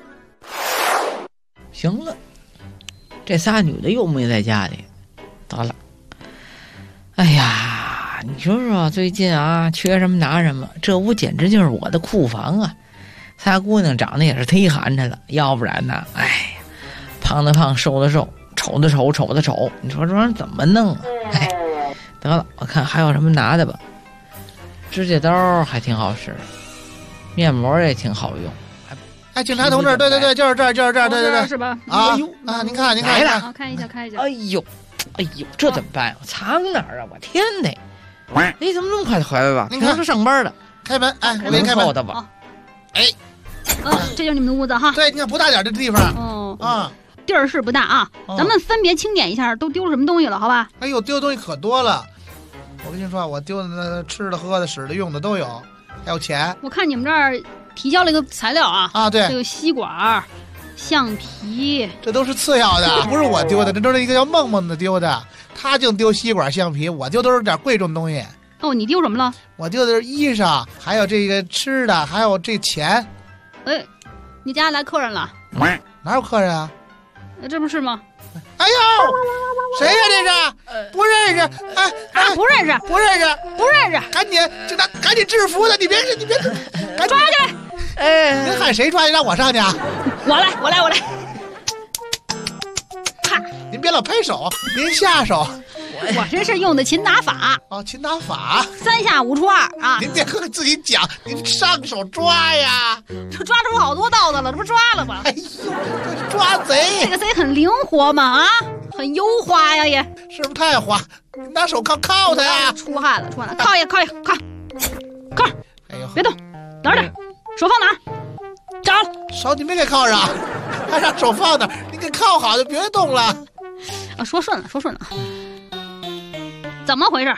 行了，这仨女的又没在家里，得了。哎呀，你说说，最近啊，缺什么拿什么，这屋简直就是我的库房啊！仨姑娘长得也是忒寒碜了，要不然呢，哎呀，胖的胖，瘦的瘦，丑的丑，丑的丑，你说这玩意儿怎么弄啊？哎，得了，我看还有什么拿的吧。指甲刀还挺好使，面膜也挺好用。 哎，警察同志，对，就是这儿，对， 是吧？ 啊，您看， 来了， 看一下。 哎呦，这怎么办呀？藏哪儿啊？我天哪！你怎么这么快就回来了？ 您看是上班的， 开门，哎，我给你开门的吧？ 哎， 这就是你们的屋子哈。 对，你看不大点的地方。 哦啊， 地儿是不大啊。咱们分别清点一下，都丢什么东西了，好吧？ 哎呦，丢的东西可多了。我跟你说，我丢的那吃的、喝的、使的、用的都有，还有钱。 我看你们这儿提交了一个材料啊， 对， 这个吸管、橡皮， 这都是次要的，不是我丢的，这都是一个叫梦梦的丢的，他净丢吸管、橡皮，我丢都是点贵重东西。 哦，你丢什么了？我丢的是衣裳，还有这个吃的，还有这钱。 哎，你家来客人了？ 哪有客人啊？ 这不是吗？ 哎呦，谁呀这是？不认识， 不认识， 不认识， 不认识！ 赶紧制服他！你别， 抓起来！ 您喊谁抓去？让我上去啊？ 我来！ 啪！您别老拍手，您下手。 我这是用的擒拿法擒拿法 ，3下5除2啊！ 您别自己讲，您上手抓呀！ 这抓出好多道子了，这不抓了吗？ 哎呦，这抓贼！ 这个贼很灵活嘛啊，很油滑呀也。 是不是太滑？拿手靠他呀！ 出汗了，靠一靠！ 哎呦， 别动，哪儿点，手放哪儿？站好， 手你没给靠上，还让手放哪儿？你给靠好就别动了。 说顺了。怎么回事？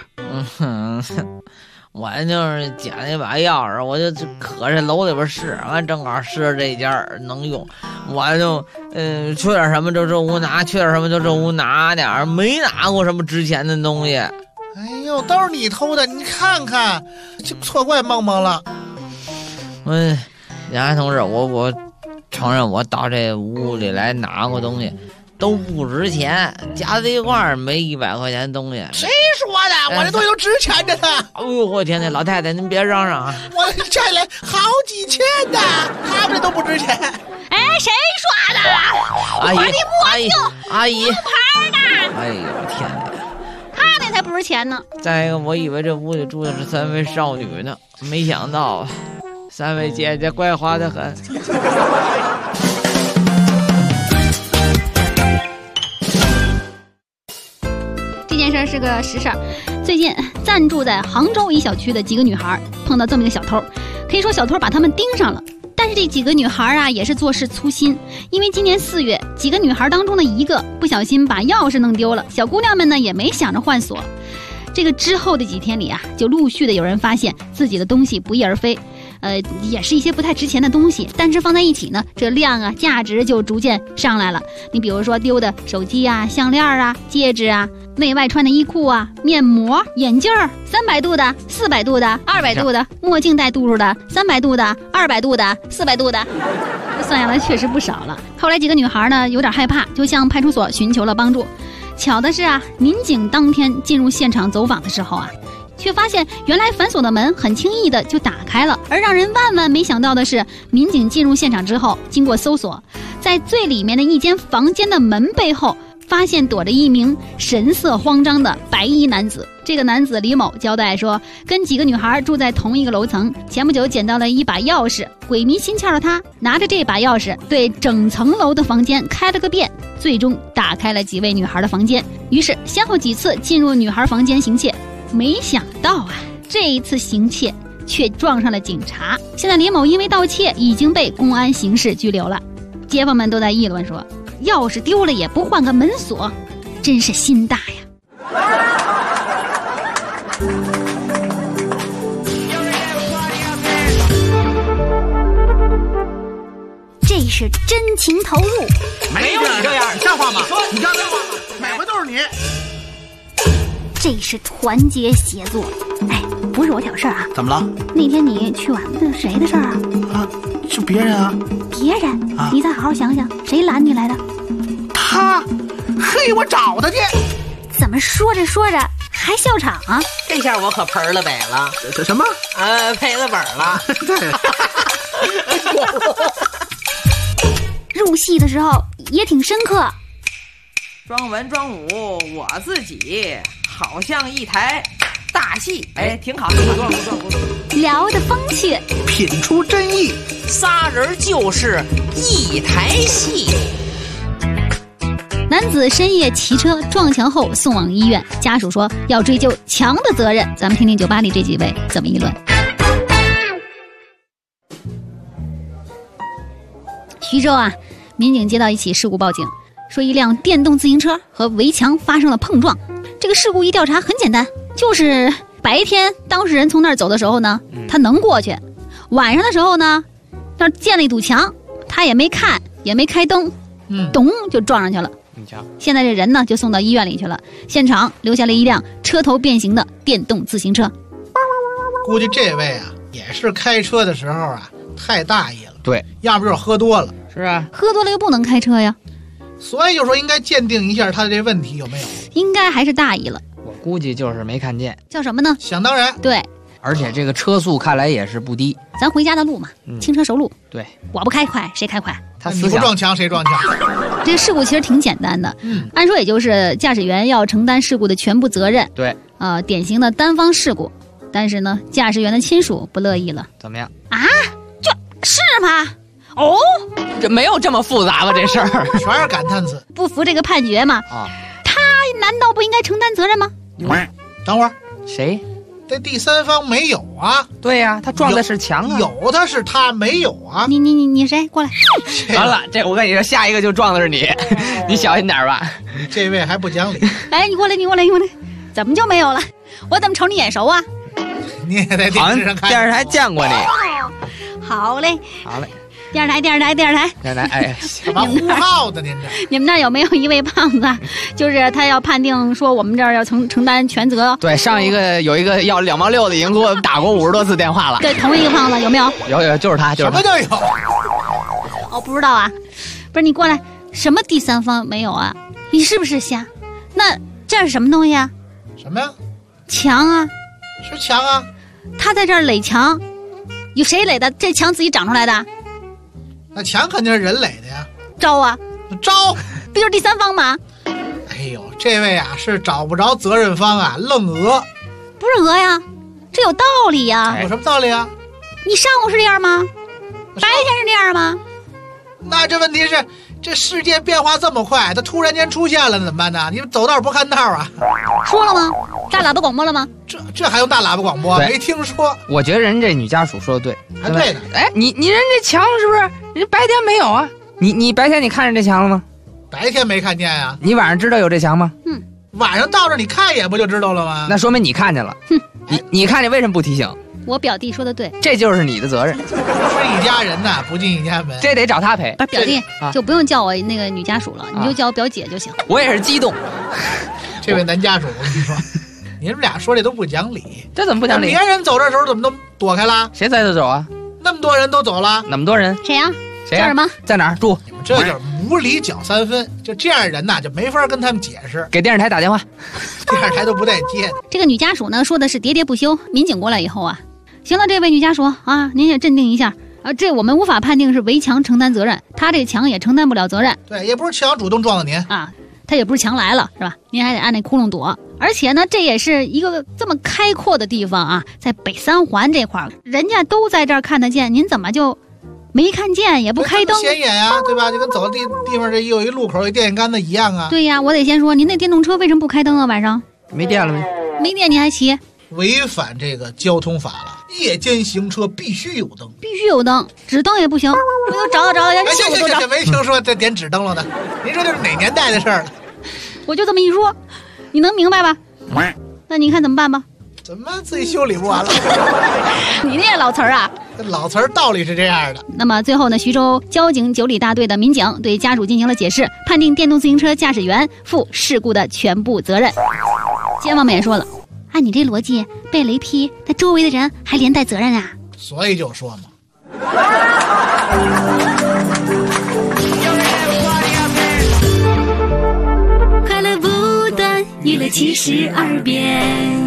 我就是捡那把钥匙，我就可这楼里边试，完正好试这件能用，我就缺点什么就这屋拿，缺点什么就这屋拿点，没拿过什么值钱的东西。 哎呦，都是你偷的，你看看，就错怪梦梦了。 杨安同志，我承认我到这屋里来拿过东西。都不值钱，加在一块儿没100块钱的东西。 谁说的？我这东西都值钱着呢。 哎呦，我天哪，老太太您别嚷嚷啊！ 我这来好几千的，他们这都不值钱。 哎，谁刷的？ 阿姨， 牌呢？ 哎呦天哪， 他那才不值钱呢。 再一个，我以为这屋里住的是3位少女呢，没想到3位姐姐怪花得很。 这件事是个实事儿。最近暂住在杭州一小区的几个女孩碰到这么一个小偷，可以说小偷把她们盯上了。但是这几个女孩啊也是做事粗心，因为今年4月，几个女孩当中的一个不小心把钥匙弄丢了，小姑娘们呢也没想着换锁。这个之后的几天里啊，就陆续的有人发现自己的东西不翼而飞。也是一些不太值钱的东西，但是放在一起呢，这量啊价值就逐渐上来了。你比如说丢的手机啊、项链啊、戒指啊、内外穿的衣裤啊、面膜、眼镜，300度的、400度的、200度的，墨镜带度数的、300度的、200度的、400度的，算下来确实不少了。后来几个女孩呢有点害怕，就向派出所寻求了帮助。巧的是啊，民警当天进入现场走访的时候啊，却发现原来反锁的门很轻易的就打开了。而让人万万没想到的是，民警进入现场之后，经过搜索，在最里面的一间房间的门背后发现躲着一名神色慌张的白衣男子。这个男子李某交代说，跟几个女孩住在同一个楼层，前不久捡到了一把钥匙，鬼迷心窍的他拿着这把钥匙对整层楼的房间开了个遍，最终打开了几位女孩的房间，于是先后几次进入女孩房间行窃。没想到啊，这一次行窃却撞上了警察。现在李某因为盗窃已经被公安刑事拘留了。街坊们都在议论说，钥匙丢了也不换个门锁，真是心大呀。这是真情投入， 没有你这样，你像话吗？你像话吗？每回都是你。 这是团结协作。哎，不是我挑事儿啊。 怎么了？ 那天你去玩的谁的事儿啊？ 啊，是别人啊。 别人？啊，你再好好想想，谁拦你来的？ 他。嘿，我找他去。 怎么说着说着还笑场啊？ 这下我可盆了北了。 这什么？ 赔了本了。 入戏的时候也挺深刻。 装文装武，我自己好像一台大戏。哎，挺好，不错。 聊得风趣， 品出真意， 仨人就是一台戏。 男子深夜骑车撞墙后送往医院，家属说要追究墙的责任。咱们听听酒吧里这几位怎么议论。徐州啊，民警接到一起事故报警，说一辆电动自行车和围墙发生了碰撞。这个事故一调查很简单，就是白天当事人从那儿走的时候呢，他能过去；晚上的时候呢， 那建了一堵墙，他也没看，也没开灯，咚就撞上去了。 你瞧， 现在这人呢就送到医院里去了，现场留下了一辆车头变形的电动自行车。 估计这位啊也是开车的时候啊太大意了， 对， 要不就是喝多了。 是啊， 喝多了又不能开车呀， 所以就说应该鉴定一下他的这问题有没有。 应该还是大意了。 我估计就是没看见。 叫什么呢？ 想当然。 对， 而且这个车速看来也是不低。 咱回家的路嘛，轻车熟路。 对， 我不开快，谁开快？ 你不撞墙谁撞墙？ 这个事故其实挺简单的，按说也就是驾驶员要承担事故的全部责任。 对， 典型的单方事故。但是呢，驾驶员的亲属不乐意了。 怎么样啊？是吗？哦， 这没有这么复杂吧？这事儿全是感叹词。 不服这个判决吗？ 啊， 他难道不应该承担责任吗？ 等会儿， 谁？ 这第三方没有啊？ 对呀，他撞的是墙啊。 有的是他，没有啊。 你谁过来？ 完了，这我跟你说，下一个就撞的是你，你小心点吧。 这位还不讲理。 哎，你过来，怎么就没有了？我怎么瞅你眼熟啊？ 你也在电视上看， 电视台见过你。 好嘞， 好嘞。 电视台， 哎，干嘛呼号的您这？ 你们那儿有没有一位胖子，就是他要判定说我们这儿要承担全责？ 对，上一个有一个要2万6的，已经给我打过50多次电话了。 对，同一个胖子有没有？ 有，就是他，就是他。 什么都有？ 哦，不知道啊，不是你过来，什么第三方没有啊？你是不是瞎？那这是什么东西啊？ 什么呀？ 墙啊， 是墙啊。 他在这儿垒墙，有谁垒的？这墙自己长出来的？ 那墙肯定是人垒的呀。 招啊， 招， 不就是第三方吗？ 哎呦，这位啊是找不着责任方啊，愣讹。 不是讹呀，这有道理呀。 有什么道理啊？ 你上午是这样吗？白天是这样吗？ 那这问题是，这世界变化这么快，它突然间出现了，那怎么办呢？你们走道不看道啊？ 说了吗？大喇叭广播了吗？ 这还用大喇叭广播？没听说。 我觉得人这女家属说的对， 还对呢。 哎，你人这墙是不是？人白天没有啊？你白天你看着这墙了吗？ 白天没看见呀。 你晚上知道有这墙吗？ 晚上到这你看一眼不就知道了吗？ 那说明你看见了。你看见为什么不提醒？ 我表弟说的对， 这就是你的责任。 是一家人呐，不进一家门， 这得找他赔。 不是表弟，就不用叫我那个女家属了，你就叫我表姐就行。 我也是激动。 这位男家属，我跟你说，你们俩说这都不讲理。 这怎么不讲理？ 别人走这时候怎么都躲开了？ 谁在这走啊？ 那么多人都走了， 那么多人？ 谁呀？ 谁叫什么？ 在哪儿住？ 你们这就是无理搅三分，就这样的人呐，就没法跟他们解释。 给电视台打电话， 电视台都不带接的。 这个女家属呢说的是喋喋不休。民警过来以后啊，行了，这位女家属啊，您也镇定一下啊，这我们无法判定是围墙承担责任，他这个墙也承担不了责任。 对，也不是墙主动撞的您啊，他也不是墙来了，是吧？您还得按那窟窿躲。而且呢，这也是一个这么开阔的地方啊，在北三环这块儿，人家都在这儿看得见，您怎么就没看见也不开灯？ 显眼啊，对吧？就跟走的地方这有一路口有一电线杆子一样啊。 对呀，我得先说，您那电动车为什么不开灯啊？晚上没电了没？ 没电你还骑？ 违反这个交通法了。夜间行车必须有灯， 必须有灯，指灯也不行。我都找了，连行，没听说这点指灯了的。您说这是哪年代的事儿了？ 我就这么一说，你能明白吧？那你看怎么办吧？ 怎么自己修理不完了？ 你那老词儿啊？ 老词儿道理是这样的。 那么最后呢，徐州交警9里大队的民警对家属进行了解释，判定电动自行车驾驶员负事故的全部责任。街坊们也说了，按你这逻辑，被雷劈，那周围的人还连带责任啊？ 所以就说嘛。 快乐不断，娱乐72变。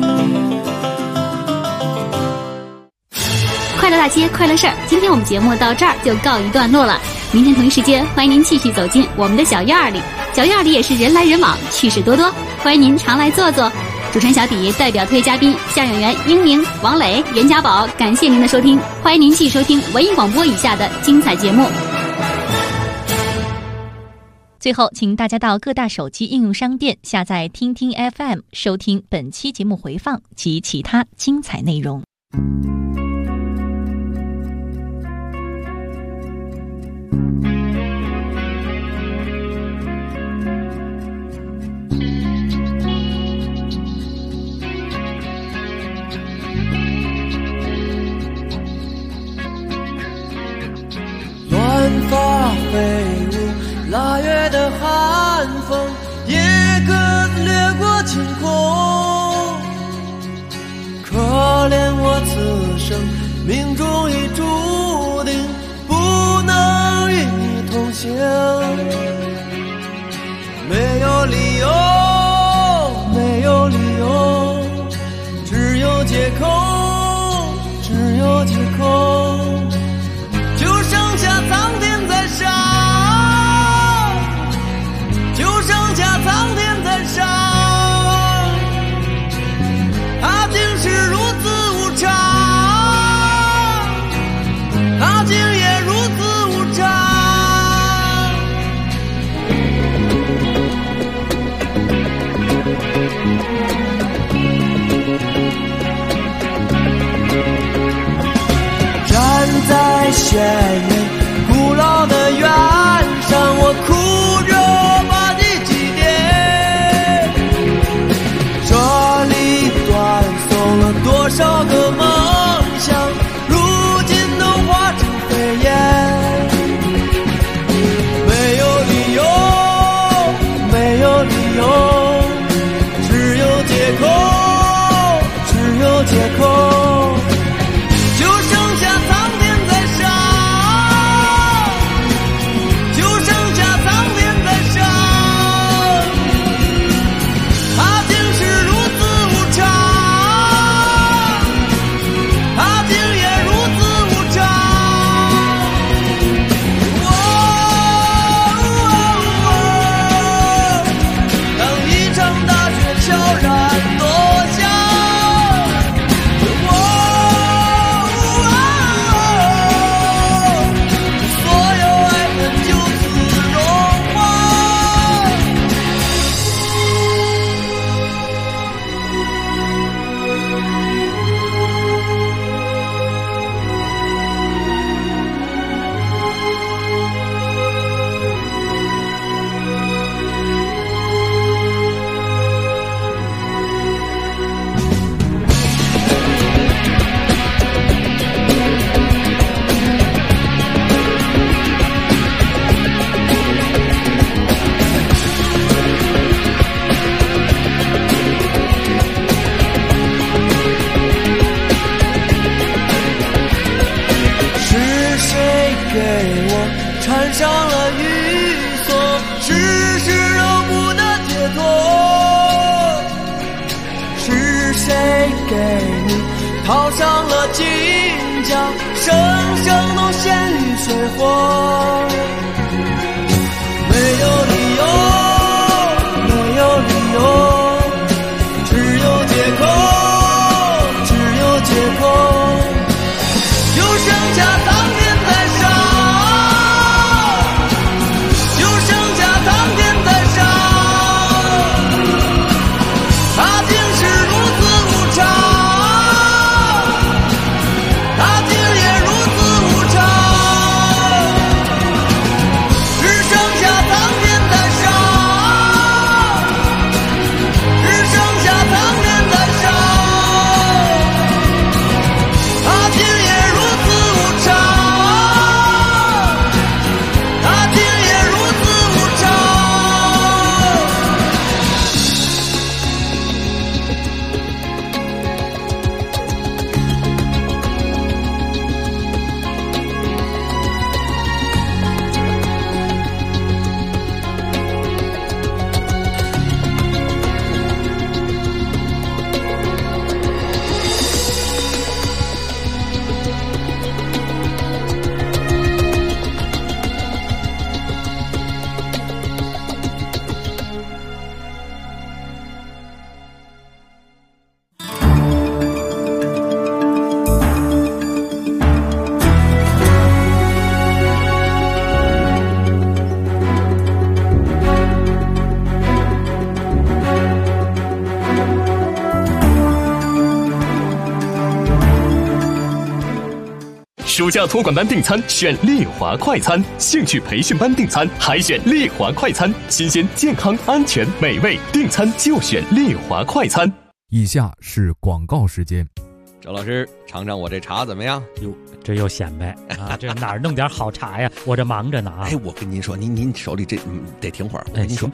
快乐大街，快乐事儿。今天我们节目到这儿就告一段落了。明天同一时间，欢迎您继续走进我们的小院里。小院里也是人来人往，趣事多多，欢迎您常来坐坐。主持人小迪代表特约嘉宾相声演员英明、王磊、袁家宝，感谢您的收听，欢迎您继续收听文艺广播以下的精彩节目。 最后，请大家到各大手机应用商店下载听听 FM， 收听本期节目回放及其他精彩内容。 命中已注定不能与你同行，没有理由，没有理由，只有借口，只有借口，就剩下苍天在上，就剩下苍天在上，它竟是如此无常，它竟也如此无常。站在轩辕古老的原上，我哭着把你祭奠，这里断送了多少个梦想，如今都化成飞烟。没有理由，没有理由，只有借口，只有借口，就剩下苍天在上，就剩下苍天在上，它竟是如此无常，它竟也如此无常。当一场大雪悄然落下，所有爱恨就此融化。是谁给我缠上了玉锁，迟迟仍不能解脱？是谁给你套上了金甲，生生都陷于水火？没有理由，没有理由，只有借口，只有借口，就剩下苍天在上，就剩下苍天在上，它竟是如此无常，它竟也如此无常，只剩下苍天在上，只剩下苍天在上，它竟也如此无常，它竟也如此无常。 暑假托管班订餐选丽华快餐，兴趣培训班订餐还选丽华快餐，新鲜、健康、安全、美味，订餐就选丽华快餐。 以下是广告时间。 周老师，尝尝我这茶怎么样？ 哟，这又显摆啊！这哪儿弄点好茶呀？我这忙着呢啊！ 哎，我跟您说，您手里这得停会儿。我跟您说，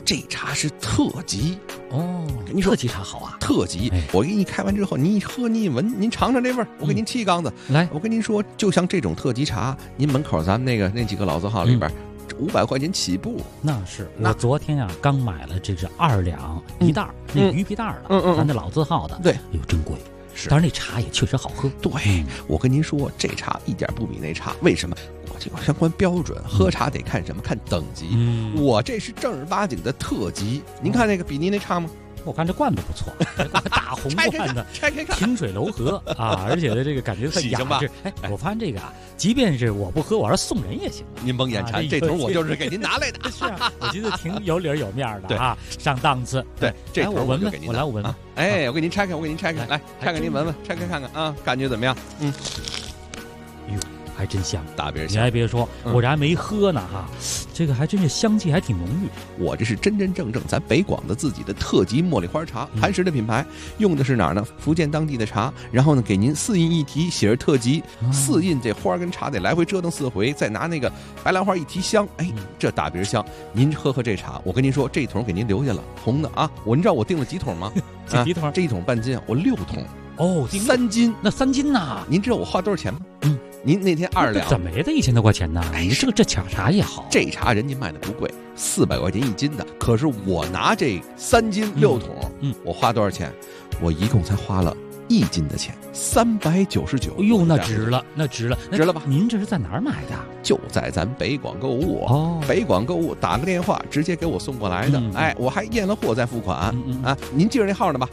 这茶是特级哦。 跟你说， 特级茶好啊， 特级。我给你开完之后，您一喝您一闻，您尝尝这味儿。我给您沏一缸子。 来， 我跟您说，就像这种特级茶，您门口咱们那几个老字号里边。500块钱起步， 那是我昨天啊刚买了，这是2两一袋，那鱼皮袋的，咱那老字号的， 对， 哎呦真贵。 是， 但是那茶也确实好喝。 对，我跟您说，这茶一点不比那差。为什么？我这个相关标准，喝茶得看什么？看等级。我这是正儿八经的特级。您看那个比您那差吗？ 我看这罐子不错，大红罐子， 拆开看， 清水楼河啊，而且的这个感觉很雅致。哎，我发现这个啊，即便是我不喝，我要送人也行。 您甭眼馋，这桶我就是给您拿来的。 是啊，我觉得挺有理有面的啊，上档次。 对，这桶我闻闻， 我来我闻闻。 哎，我给您拆开，来拆开您闻闻，拆开看看啊，感觉怎么样？ 哟，还真香， 大别香。 你还别说，我这还没喝呢哈，这个还真是香气还挺浓郁。 我这是真正咱北广的自己的特级茉莉花茶，磐石的品牌，用的是哪儿呢？福建当地的茶，然后呢给您4印一提，写着特级，4印这花跟茶得来回折腾4回，再拿那个白兰花一提香，哎，这大别香。您喝这茶，我跟您说，这一桶给您留下了，红的啊。您知道我订了几桶吗？ 几桶？ 这一桶半斤，我6桶。 哦 ，3斤， 那3斤呐？ 您知道我花多少钱吗？您那天2两， 怎么也得1000多块钱呢？你这茶也好， 这茶人家卖的不贵，400块钱1斤的。可是我拿这3斤6桶，我花多少钱？我一共才花了1斤的钱，399。 哎呦，那值了，值了吧？您这是在哪儿买的？ 就在咱北广购物哦， 北广购物打个电话直接给我送过来的。哎，我还验了货再付款啊。您记着那号呢吧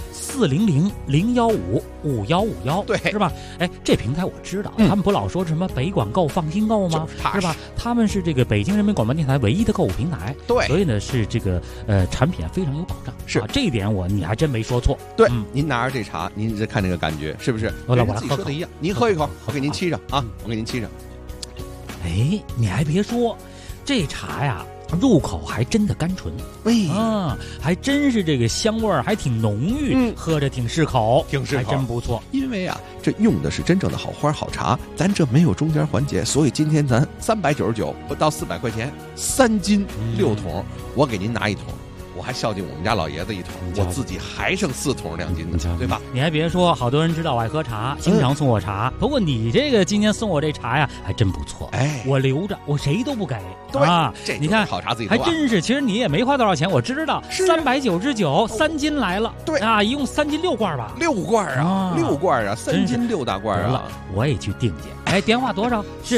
？400-015-5151， 对， 是吧？哎，这平台我知道，他们不老说什么北广购放心购吗？是吧？他们是这个北京人民广播电台唯一的购物平台， 对， 所以呢是这个产品非常有保障。 是这一点你还真没说错。 对，您拿着这茶，您再看这个感觉是不是？ 我来自己说的一样，您喝一口，我给您沏上啊，我给您沏上。 哎，你还别说，这茶呀，入口还真的甘醇，还真是这个香味儿还挺浓郁，喝着挺适口，还真不错。 因为啊，这用的是真正的好花好茶，咱这没有中间环节，所以今天咱399不到400块钱，3斤6桶，我给您拿1桶。我还孝敬我们家老爷子1桶，我自己还剩4桶2斤的，对吧？ 你还别说，好多人知道我爱喝茶，经常送我茶。不过你这个今天送我这茶呀，还真不错。哎，我留着，我谁都不给。 对啊， 你看好茶自己还真是。其实你也没花多少钱，我知道，399，3斤来了。 对啊，一共3斤6罐吧 ？6罐啊，6罐啊，3斤6大罐啊！ 我也去订去。哎，电话多少？是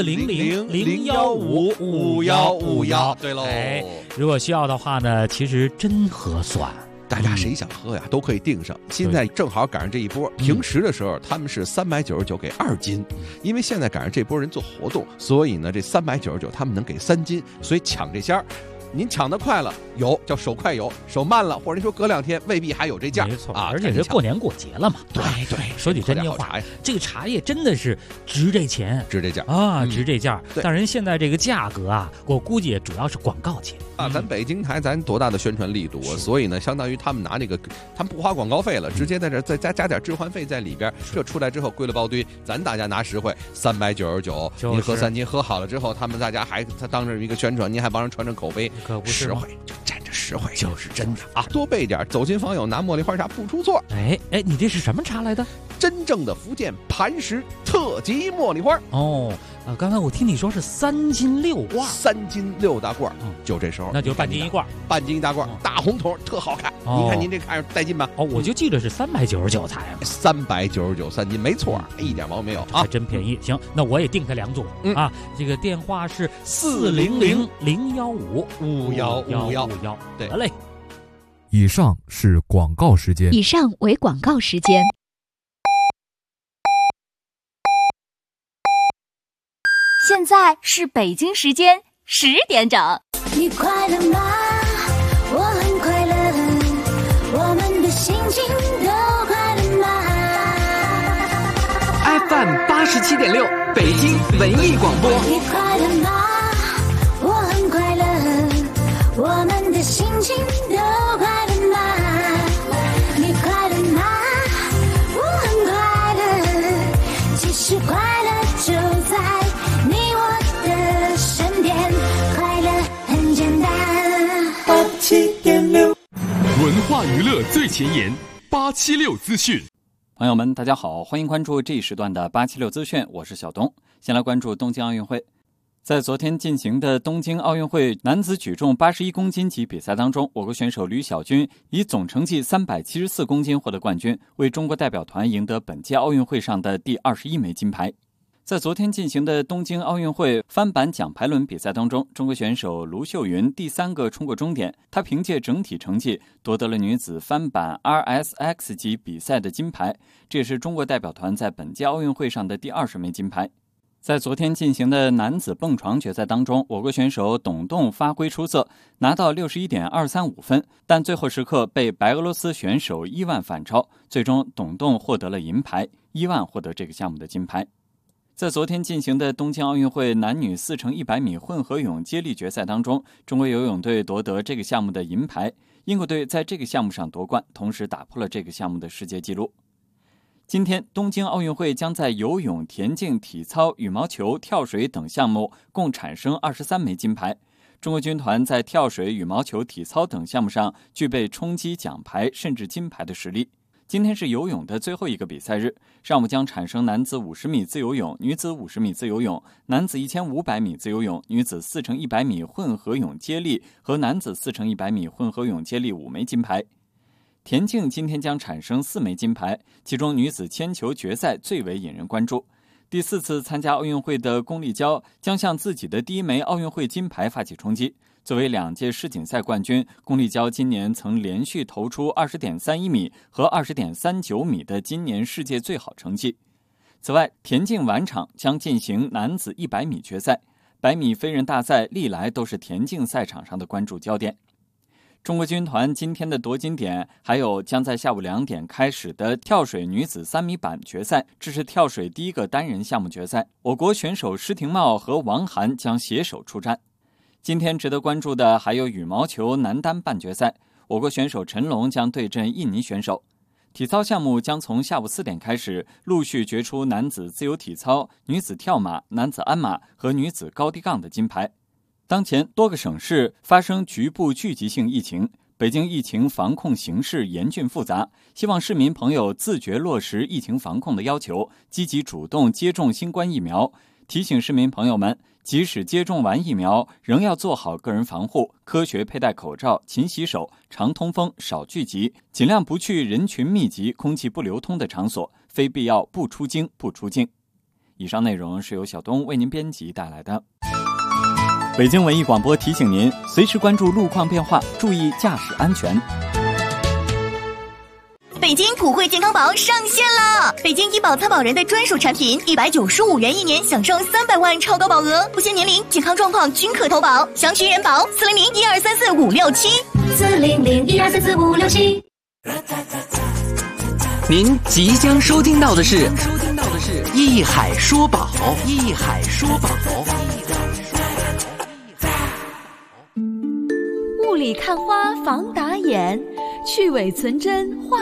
400-015-5151。 对喽。 哎，如果需要的话呢，其实真合算。 大家谁想喝呀，都可以订上。现在正好赶上这一波，平时的时候他们是399给2斤，因为现在赶上这波人做活动，所以呢这399他们能给3斤，所以抢这下。您抢得快了，有叫手快有，手慢了，或者您说隔2天未必还有这价。 没错啊，而且这过年过节了嘛。 对， 说句真话呀，这个茶叶真的是值这钱， 值这价啊，值这价。但人现在这个价格啊，我估计主要是广告钱啊。咱北京台咱多大的宣传力度啊，所以呢，相当于他们拿那个，他们不花广告费了，直接在这再加点置换费在里边，这出来之后归了包堆，咱大家拿实惠，399，您喝3斤，喝好了之后，他当着一个宣传，您还帮人传传口碑。 可不是实惠，就沾着实惠，就是真的啊！多备点，走亲访友拿茉莉花茶不出错。 哎，你这是什么茶来的？ 真正的福建磐石特级茉莉花。 哦，刚才我听你说是3斤6罐 ，3斤6大罐，就这时候， 那就半斤1罐， 半斤1大罐，大红桶，特好看。您看您这看着带劲吧？ 哦，我就记得是399才 ，399 3斤，没错，一点毛病没有啊， 还真便宜。行，那我也订它2组啊。这个电话是400-015-5151。 对， 得嘞。 以上是广告时间。 以上为广告时间。 现在是北京时间10点整。 你快乐吗？我很快乐，我们的心情都快乐吗 ？FM 87.6，北京文艺广播。 你快乐吗？我很快乐，我们的心情都快乐吗？你快乐吗？我很快乐，其实快乐就在你我的身边，快乐很简单。 娱乐最前沿，876资讯。 朋友们，大家好，欢迎关注这一时段的876资讯，我是小东。先来关注东京奥运会。在昨天进行的东京奥运会男子举重81公斤级比赛当中，我国选手吕小军以总成绩374公斤获得冠军，为中国代表团赢得本届奥运会上的第21枚金牌。在昨天进行的东京奥运会翻板奖牌轮比赛当中，中国选手卢秀云第3个冲过终点，她凭借整体成绩夺得了女子翻板 RSX 级比赛的金牌，这也是中国代表团在本届奥运会上的第20枚金牌。在昨天进行的男子蹦床决赛当中，我国选手董栋发挥出色，拿到61.235分，但最后时刻被白俄罗斯选手伊万反超，最终董栋获得了银牌，伊万获得这个项目的金牌。在昨天进行的东京奥运会男女4×100米混合泳接力决赛当中，中国游泳队夺得这个项目的银牌，英国队在这个项目上夺冠，同时打破了这个项目的世界纪录。今天东京奥运会将在游泳、田径、体操、羽毛球、跳水等项目共产生23枚金牌。中国军团在跳水、羽毛球、体操等项目上具备冲击奖牌甚至金牌的实力。今天是游泳的最后一个比赛日，上午将产生男子50米自由泳、女子50米自由泳、男子1500米自由泳、女子4×100米混合泳接力和男子4×100米混合泳接力5枚金牌。田径今天将产生4枚金牌，其中女子铅球决赛最为引人关注。第4次参加奥运会的龚丽娇将向自己的第1枚奥运会金牌发起冲击。作为2届世锦赛冠军，龚丽娇今年曾连续投出 20.31 米和 20.39 米的今年世界最好成绩。此外，田径晚场将进行男子100米决赛，100米飞人大赛历来都是田径赛场上的关注焦点。中国军团今天的夺金点还有将在下午2点开始的跳水女子3米板决赛，这是跳水第1个单人项目决赛，我国选手施廷懋和王涵将携手出战。今天值得关注的还有羽毛球男单半决赛，我国选手陈龙将对阵印尼选手。体操项目将从下午4点开始，陆续决出男子自由体操、女子跳马、男子鞍马和女子高低杠的金牌。当前多个省市发生局部聚集性疫情，北京疫情防控形势严峻复杂，希望市民朋友自觉落实疫情防控的要求，积极主动接种新冠疫苗。提醒市民朋友们，即使接种完疫苗，仍要做好个人防护，科学佩戴口罩，勤洗手，常通风，少聚集，尽量不去人群密集、空气不流通的场所，非必要不出京不出境。以上内容是由小东为您编辑带来的。北京文艺广播提醒您，随时关注路况变化，注意驾驶安全。 北京普惠健康宝上线了！北京医保参保人的专属产品，195元1年，享受300万超高保额，不限年龄、健康状况均可投保。详询人保400-1234-567，400-1234-567。 您即将收听到的是艺海说宝，艺海说宝。 雾里看花防打眼，去伪存真画